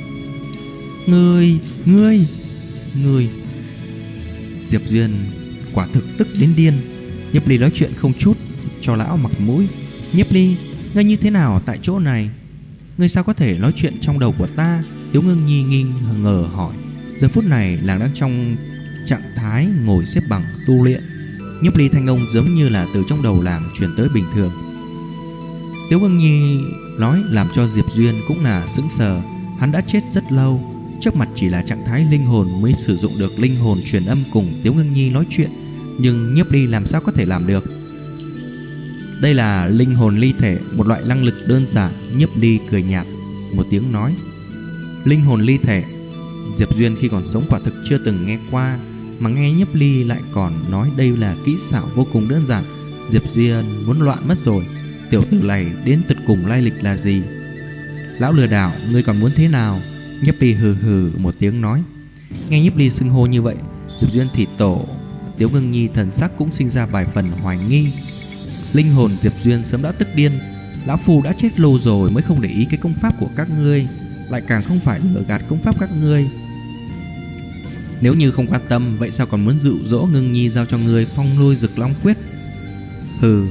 Ngươi Diệp Duyên quả thực tức đến điên. Nhiếp Ly nói chuyện không chút cho lão mặt mũi. Nhiếp Ly, ngươi như thế nào tại chỗ này? Ngươi sao có thể nói chuyện trong đầu của ta? Tiếu Ngưng Nhi nghi ngờ hỏi. Giờ phút này nàng đang trong trạng thái ngồi xếp bằng tu luyện. Nhiếp Ly thanh âm giống như là từ trong đầu làng truyền tới bình thường. Tiếu Ngưng Nhi nói làm cho Diệp Duyên cũng là sững sờ. Hắn đã chết rất lâu, trước mặt chỉ là trạng thái linh hồn mới sử dụng được linh hồn truyền âm cùng Tiếu Ngưng Nhi nói chuyện, nhưng Nhiếp Ly làm sao có thể làm được? Đây là linh hồn ly thể, một loại năng lực đơn giản. Nhiếp Ly cười nhạt một tiếng nói. Linh hồn ly thể, Diệp Duyên khi còn sống quả thực chưa từng nghe qua, mà nghe Nhiếp Ly lại còn nói đây là kỹ xảo vô cùng đơn giản. Diệp Duyên muốn loạn mất rồi. Tiểu tử này đến tận cùng lai lịch là gì? Lão lừa đảo, ngươi còn muốn thế nào? Nhiếp Ly hừ hừ một tiếng nói. Nghe Nhiếp Ly xưng hô như vậy, Diệp Duyên thị tổ, Tiếu Ngưng Nhi thần sắc cũng sinh ra vài phần hoài nghi. Linh hồn Diệp Duyên sớm đã tức điên. Lão phu đã chết lâu rồi mới không để ý cái công pháp của các ngươi, lại càng không phải lừa gạt công pháp các ngươi. Nếu như không quan tâm, vậy sao còn muốn dụ dỗ Ngưng Nhi giao cho ngươi phong lôi rực long quyết? Hừ,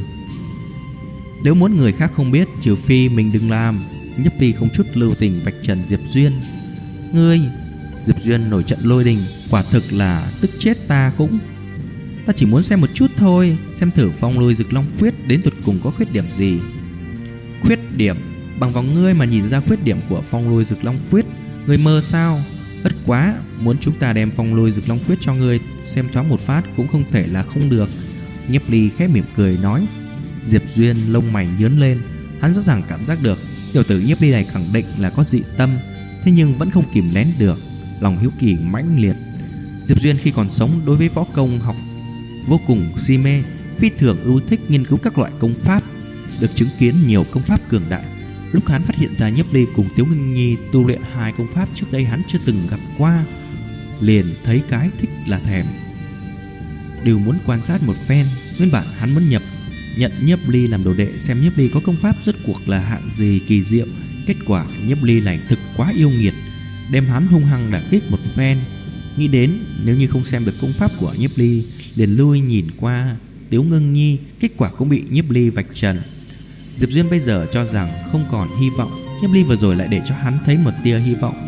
nếu muốn người khác không biết, trừ phi mình đừng làm. Nhiếp Ly không chút lưu tình vạch trần Diệp Duyên. Ngươi, Diệp Duyên nổi trận lôi đình, quả thực là tức chết ta cũng. Ta chỉ muốn xem một chút thôi, xem thử phong lôi rực long quyết đến tột cùng có khuyết điểm gì. Khuyết điểm? Bằng vào ngươi mà nhìn ra khuyết điểm của phong lôi rực long quyết, ngươi mơ sao? Bất quá, muốn chúng ta đem phong lôi rực long quyết cho ngươi xem thoáng một phát cũng không thể là không được. Nhiếp Ly khẽ mỉm cười nói. Diệp Duyên lông mày nhướng lên, hắn rõ ràng cảm giác được tiểu tử Nhiếp Ly này khẳng định là có dị tâm, thế nhưng vẫn không kìm nén được lòng hiếu kỳ mãnh liệt. Diệp Duyên khi còn sống đối với võ công học vô cùng si mê, phi thường ưa thích nghiên cứu các loại công pháp, được chứng kiến nhiều công pháp cường đại. Lúc hắn phát hiện ra Nhiếp Ly cùng Tiếu Ngưng Nhi tu luyện hai công pháp trước đây hắn chưa từng gặp qua, liền thấy cái thích là thèm, đều muốn quan sát một phen. Nguyên bản hắn muốn nhận Nhiếp Ly làm đồ đệ, xem Nhiếp Ly có công pháp rốt cuộc là hạng gì kỳ diệu. Kết quả Nhiếp Ly này thực quá yêu nghiệt, đem hắn hung hăng đả kích một phen. Nghĩ đến nếu như không xem được công pháp của Nhiếp Ly, liền lui nhìn qua Tiếu Ngưng Nhi, kết quả cũng bị Nhiếp Ly vạch trần. Diệp Duyên bây giờ cho rằng không còn hy vọng, Nhiếp Ly vừa rồi lại để cho hắn thấy một tia hy vọng.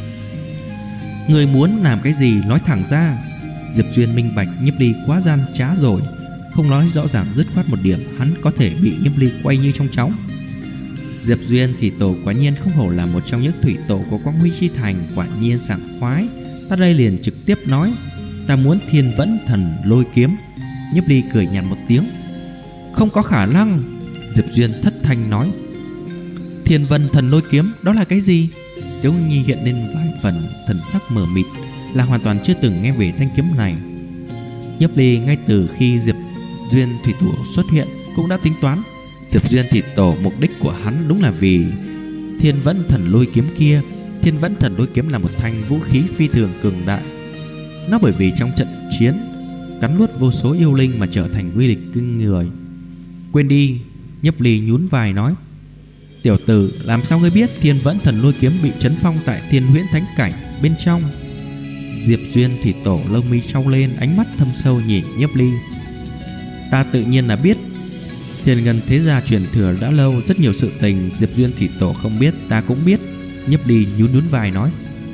Người muốn làm cái gì nói thẳng ra. Diệp Duyên minh bạch Nhiếp Ly quá gian trá rồi, không nói rõ ràng dứt khoát một điểm, hắn có thể bị Nhiếp Ly quay như trong chóng. Diệp Duyên thì tổ quả nhiên không hổ là một trong những thủy tổ của Quang Huy chi thành, quả nhiên sảng khoái. Ta đây liền trực tiếp nói, ta muốn Thiên Vẫn Thần Lôi Kiếm. Nhiếp Ly cười nhạt một tiếng. Không có khả năng. Diệp Duyên thất thanh nói. Thiên Vân Thần Lôi Kiếm đó là cái gì? Tiếu Ngưng Nhi hiện lên vài phần thần sắc mờ mịt, là hoàn toàn chưa từng nghe về thanh kiếm này. Nhiếp Ly ngay từ khi Diệp Duyên thủy tổ xuất hiện cũng đã tính toán, Diệp Duyên thủy tổ mục đích của hắn đúng là vì Thiên Vẫn Thần Lôi Kiếm kia. Thiên Vẫn Thần Lôi Kiếm là một thanh vũ khí phi thường cường đại. Nó bởi vì trong trận chiến cắn nuốt vô số yêu linh mà trở thành uy lực kinh người. Quên đi. Nhiếp Ly nhún vai nói. Tiểu tử, làm sao ngươi biết Thiên Vẫn Thần Lôi Kiếm bị trấn phong tại Thiên Huyễn Thánh Cảnh bên trong? Diệp Duyên thủy tổ lông mi trao lên, ánh mắt thâm sâu nhìn Nhiếp Ly. Ta tự nhiên là biết. Thiên Ngân thế gia truyền thừa đã lâu, rất nhiều sự tình Diệp Duyên thủy tổ không biết ta cũng biết. Nhiếp Ly nhún vai nói.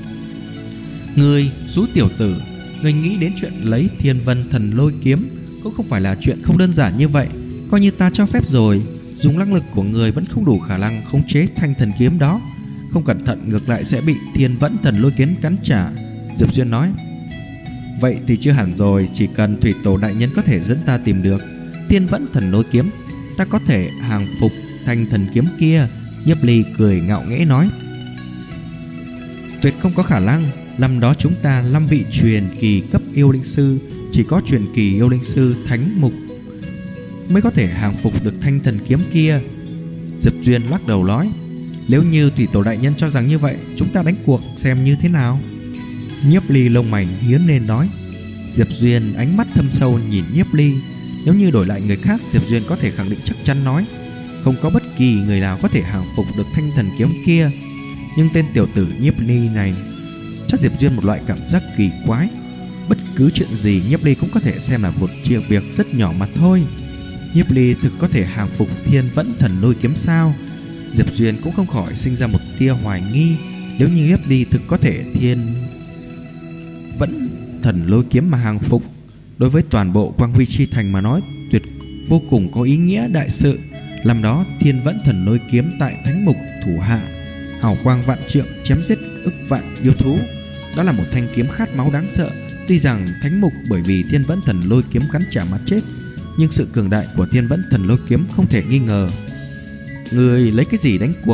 Ngươi, số tiểu tử, ngươi nghĩ đến chuyện lấy Thiên Vân Thần Lôi Kiếm cũng không phải là chuyện không đơn giản như vậy. Coi như ta cho phép rồi, dùng năng lực của người vẫn không đủ khả năng khống chế thanh thần kiếm đó, không cẩn thận ngược lại sẽ bị Thiên Vẫn Thần Lôi Kiếm cắn trả. Diệp Duyên nói. Vậy thì chưa hẳn rồi, chỉ cần thủy tổ đại nhân có thể dẫn ta tìm được Thiên Vẫn Thần Lôi Kiếm, ta có thể hàng phục thanh thần kiếm kia. Nhiếp Ly cười ngạo nghễ nói: tuyệt không có khả năng. Năm đó chúng ta 5 vị truyền kỳ cấp yêu linh sư, chỉ có truyền kỳ yêu linh sư Thánh Mục mới có thể hàng phục được thanh thần kiếm kia. Diệp Duyên lắc đầu nói: nếu như Thủy Tổ đại nhân cho rằng như vậy, chúng ta đánh cuộc xem như thế nào. Nhiếp Ly lông mày nhướng lên nói. Diệp Duyên ánh mắt thâm sâu nhìn Nhiếp Ly. Nếu như đổi lại người khác, Diệp Duyên có thể khẳng định chắc chắn nói không có bất kỳ người nào có thể hàng phục được thanh thần kiếm kia. Nhưng tên tiểu tử Nhiếp Ly này cho Diệp Duyên một loại cảm giác kỳ quái. Bất cứ chuyện gì Nhiếp Ly cũng có thể xem là một việc rất nhỏ mà thôi. Nhiếp Ly thực có thể hàng phục Thiên Vẫn Thần Lôi Kiếm sao? Diệp Duyên cũng không khỏi sinh ra một tia hoài nghi. Nếu như Nhiếp Ly thực có thể Thiên Vẫn Thần Lôi Kiếm mà hàng phục, đối với toàn bộ Quang Huy Chi Thành mà nói tuyệt vô cùng có ý nghĩa đại sự. Năm đó Thiên Vẫn Thần Lôi Kiếm tại Thánh Mục thủ hạ, hào quang vạn trượng, chém giết ức vạn yêu thú. Đó là một thanh kiếm khát máu đáng sợ. Tuy rằng Thánh Mục bởi vì Thiên Vẫn Thần Lôi Kiếm cắn trả mà chết, nhưng sự cường đại của Thiên Vẫn Thần Lôi Kiếm không thể nghi ngờ. Người lấy cái gì đánh cuộc?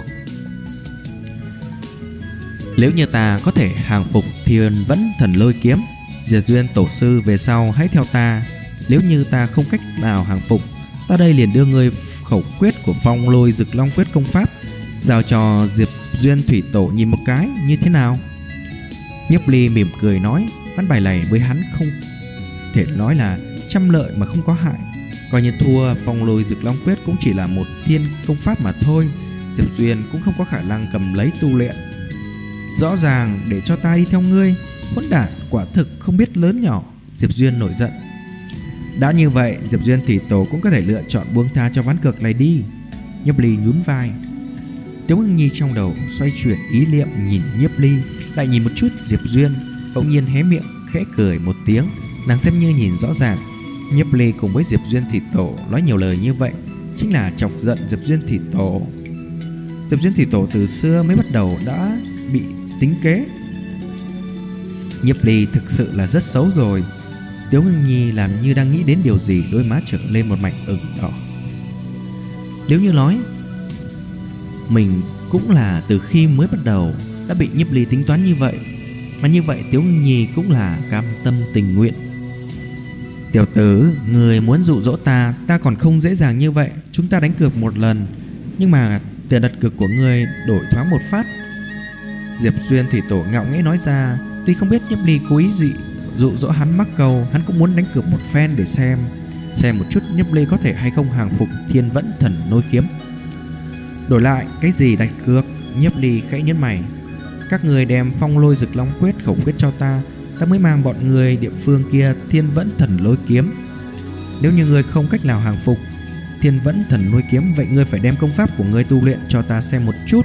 Nếu như ta có thể hàng phục Thiên Vẫn Thần Lôi Kiếm, Diệp Duyên tổ sư về sau hãy theo ta. Nếu như ta không cách nào hàng phục, ta đây liền đưa ngươi khẩu quyết của Phong Lôi Dực Long Quyết công pháp, giao cho Diệp Duyên Thủy Tổ nhìn một cái, như thế nào? Nhiếp Ly mỉm cười nói, ván bài này với hắn không thể nói là trăm lợi mà không có hại. Coi như thua, Phong Lôi Dực Long Quyết cũng chỉ là một thiên công pháp mà thôi. Diệp Duyên cũng không có khả năng cầm lấy tu luyện. Rõ ràng để cho ta đi theo ngươi, hỗn đản quả thực không biết lớn nhỏ. Diệp Duyên nổi giận. Đã như vậy, Diệp Duyên Thủy Tổ cũng có thể lựa chọn buông tha cho ván cược này đi. Nhiếp Ly nhún vai. Tiếu Ngưng Nhi trong đầu xoay chuyển ý niệm, nhìn Nhiếp Ly, lại nhìn một chút Diệp Duyên, bỗng nhiên hé miệng khẽ cười một tiếng. Nàng xem như nhìn rõ ràng, Nhiếp Ly cùng với Diệp Duyên Thủy Tổ nói nhiều lời như vậy chính là chọc giận Diệp Duyên Thủy Tổ. Diệp Duyên Thủy Tổ từ xưa mới bắt đầu đã bị tính kế. Nhiếp Ly thực sự là rất xấu rồi. Tiếu Ngưng Nhi làm như đang nghĩ đến điều gì, đôi má trở lên một mảnh ửng đỏ. Nếu như nói mình cũng là từ khi mới bắt đầu đã bị Nhiếp Ly tính toán như vậy, mà như vậy Tiếu Ngưng Nhi cũng là cam tâm tình nguyện. Tiểu tử, người muốn dụ dỗ ta, ta còn không dễ dàng như vậy. Chúng ta đánh cược một lần, nhưng mà tiền đặt cược của người đổi thoáng một phát. Diệp Duyên Thủy Tổ ngạo nghễ nói ra. Tuy không biết Nhiếp Ly cố ý dụ dỗ hắn mắc câu, hắn cũng muốn đánh cược một phen để xem một chút Nhiếp Ly có thể hay không hàng phục Thiên Vẫn Thần Lôi Kiếm. Đổi lại cái gì đặt cược? Nhiếp Ly khẽ nhấn mày. Các người đem Phong Lôi Dực Long Quyết khẩu quyết cho ta, ta mới mang bọn người địa phương kia Thiên Vẫn Thần Lôi Kiếm. Nếu như người không cách nào hàng phục Thiên Vẫn Thần Lôi Kiếm, vậy ngươi phải đem công pháp của ngươi tu luyện cho ta xem một chút.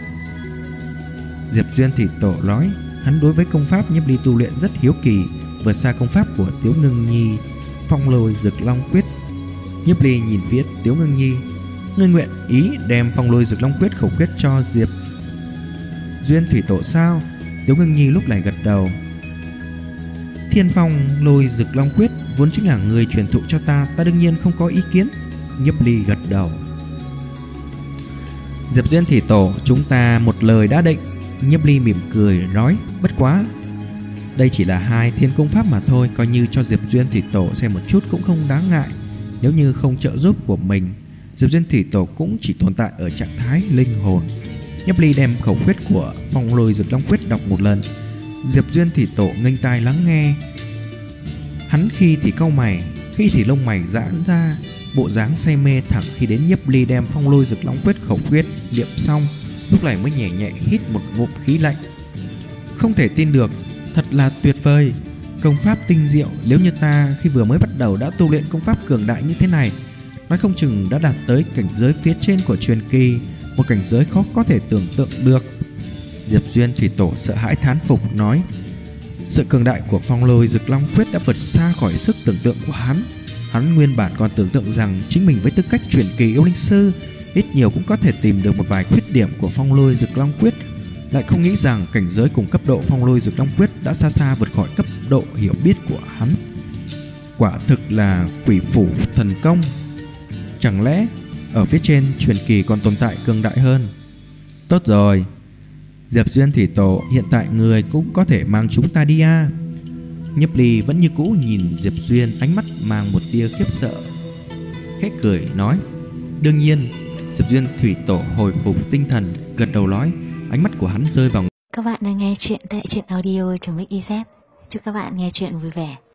Diệp Duyên Thủy Tổ nói. Hắn đối với công pháp Nhiếp Ly tu luyện rất hiếu kỳ, vượt xa công pháp của Tiếu Ngưng Nhi, Phong Lôi Dực Long Quyết. Nhiếp Ly nhìn phía Tiếu Ngưng Nhi. Ngươi nguyện ý đem Phong Lôi Dực Long Quyết khẩu quyết cho Diệp Duyên Thủy Tổ sao? Tiếu Ngưng Nhi lúc này gật đầu. Thiên Phong Lôi Dực Long Quyết vốn chính là người truyền thụ cho ta, ta đương nhiên không có ý kiến. Nhiếp Ly gật đầu. Diệp Duyên Thủy Tổ, chúng ta một lời đã định. Nhiếp Ly mỉm cười nói, bất quá đây chỉ là 2 thiên công pháp mà thôi, coi như cho Diệp Duyên Thủy Tổ xem một chút cũng không đáng ngại. Nếu như không trợ giúp của mình, Diệp Duyên Thủy Tổ cũng chỉ tồn tại ở trạng thái linh hồn. Nhiếp Ly đem khẩu quyết của Phong Lôi Dực Long Quyết đọc một lần. Diệp Duyên Thủy Tổ nghênh tai lắng nghe. Hắn khi thì cau mày, khi thì lông mày giãn ra, bộ dáng say mê thẳng khi đến Nhiếp Ly đem Phong Lôi Dực Long Quyết khẩu quyết niệm xong, lúc này mới nhẹ nhẹ hít một ngụm khí lạnh. Không thể tin được, thật là tuyệt vời, công pháp tinh diệu. Nếu như ta khi vừa mới bắt đầu đã tu luyện công pháp cường đại như thế này, nói không chừng đã đạt tới cảnh giới phía trên của truyền kỳ, một cảnh giới khó có thể tưởng tượng được. Diệp Duyên Thủy Tổ sợ hãi thán phục nói. Sự cường đại của Phong Lôi Dực Long Quyết đã vượt xa khỏi sức tưởng tượng của hắn. Hắn nguyên bản còn tưởng tượng rằng chính mình với tư cách truyền kỳ yêu linh sư ít nhiều cũng có thể tìm được một vài khuyết điểm của Phong Lôi Dực Long Quyết, lại không nghĩ rằng cảnh giới cùng cấp độ Phong Lôi Dực Long Quyết đã xa xa vượt khỏi cấp độ hiểu biết của hắn. Quả thực là quỷ phủ thần công. Chẳng lẽ ở phía trên truyền kỳ còn tồn tại cường đại hơn. Tốt rồi, Diệp Duyên thủy tổ, hiện tại người cũng có thể mang chúng ta đi à? Nhiếp Ly vẫn như cũ nhìn Diệp Duyên, ánh mắt mang một tia khiếp sợ, khẽ cười nói. Đương nhiên. Diệp Duyên thủy tổ hồi phục tinh thần, gật đầu nói, ánh mắt của hắn rơi vào. Các bạn đang nghe chuyện tại truyện audio.mix.iz. Chúc các bạn nghe chuyện vui vẻ.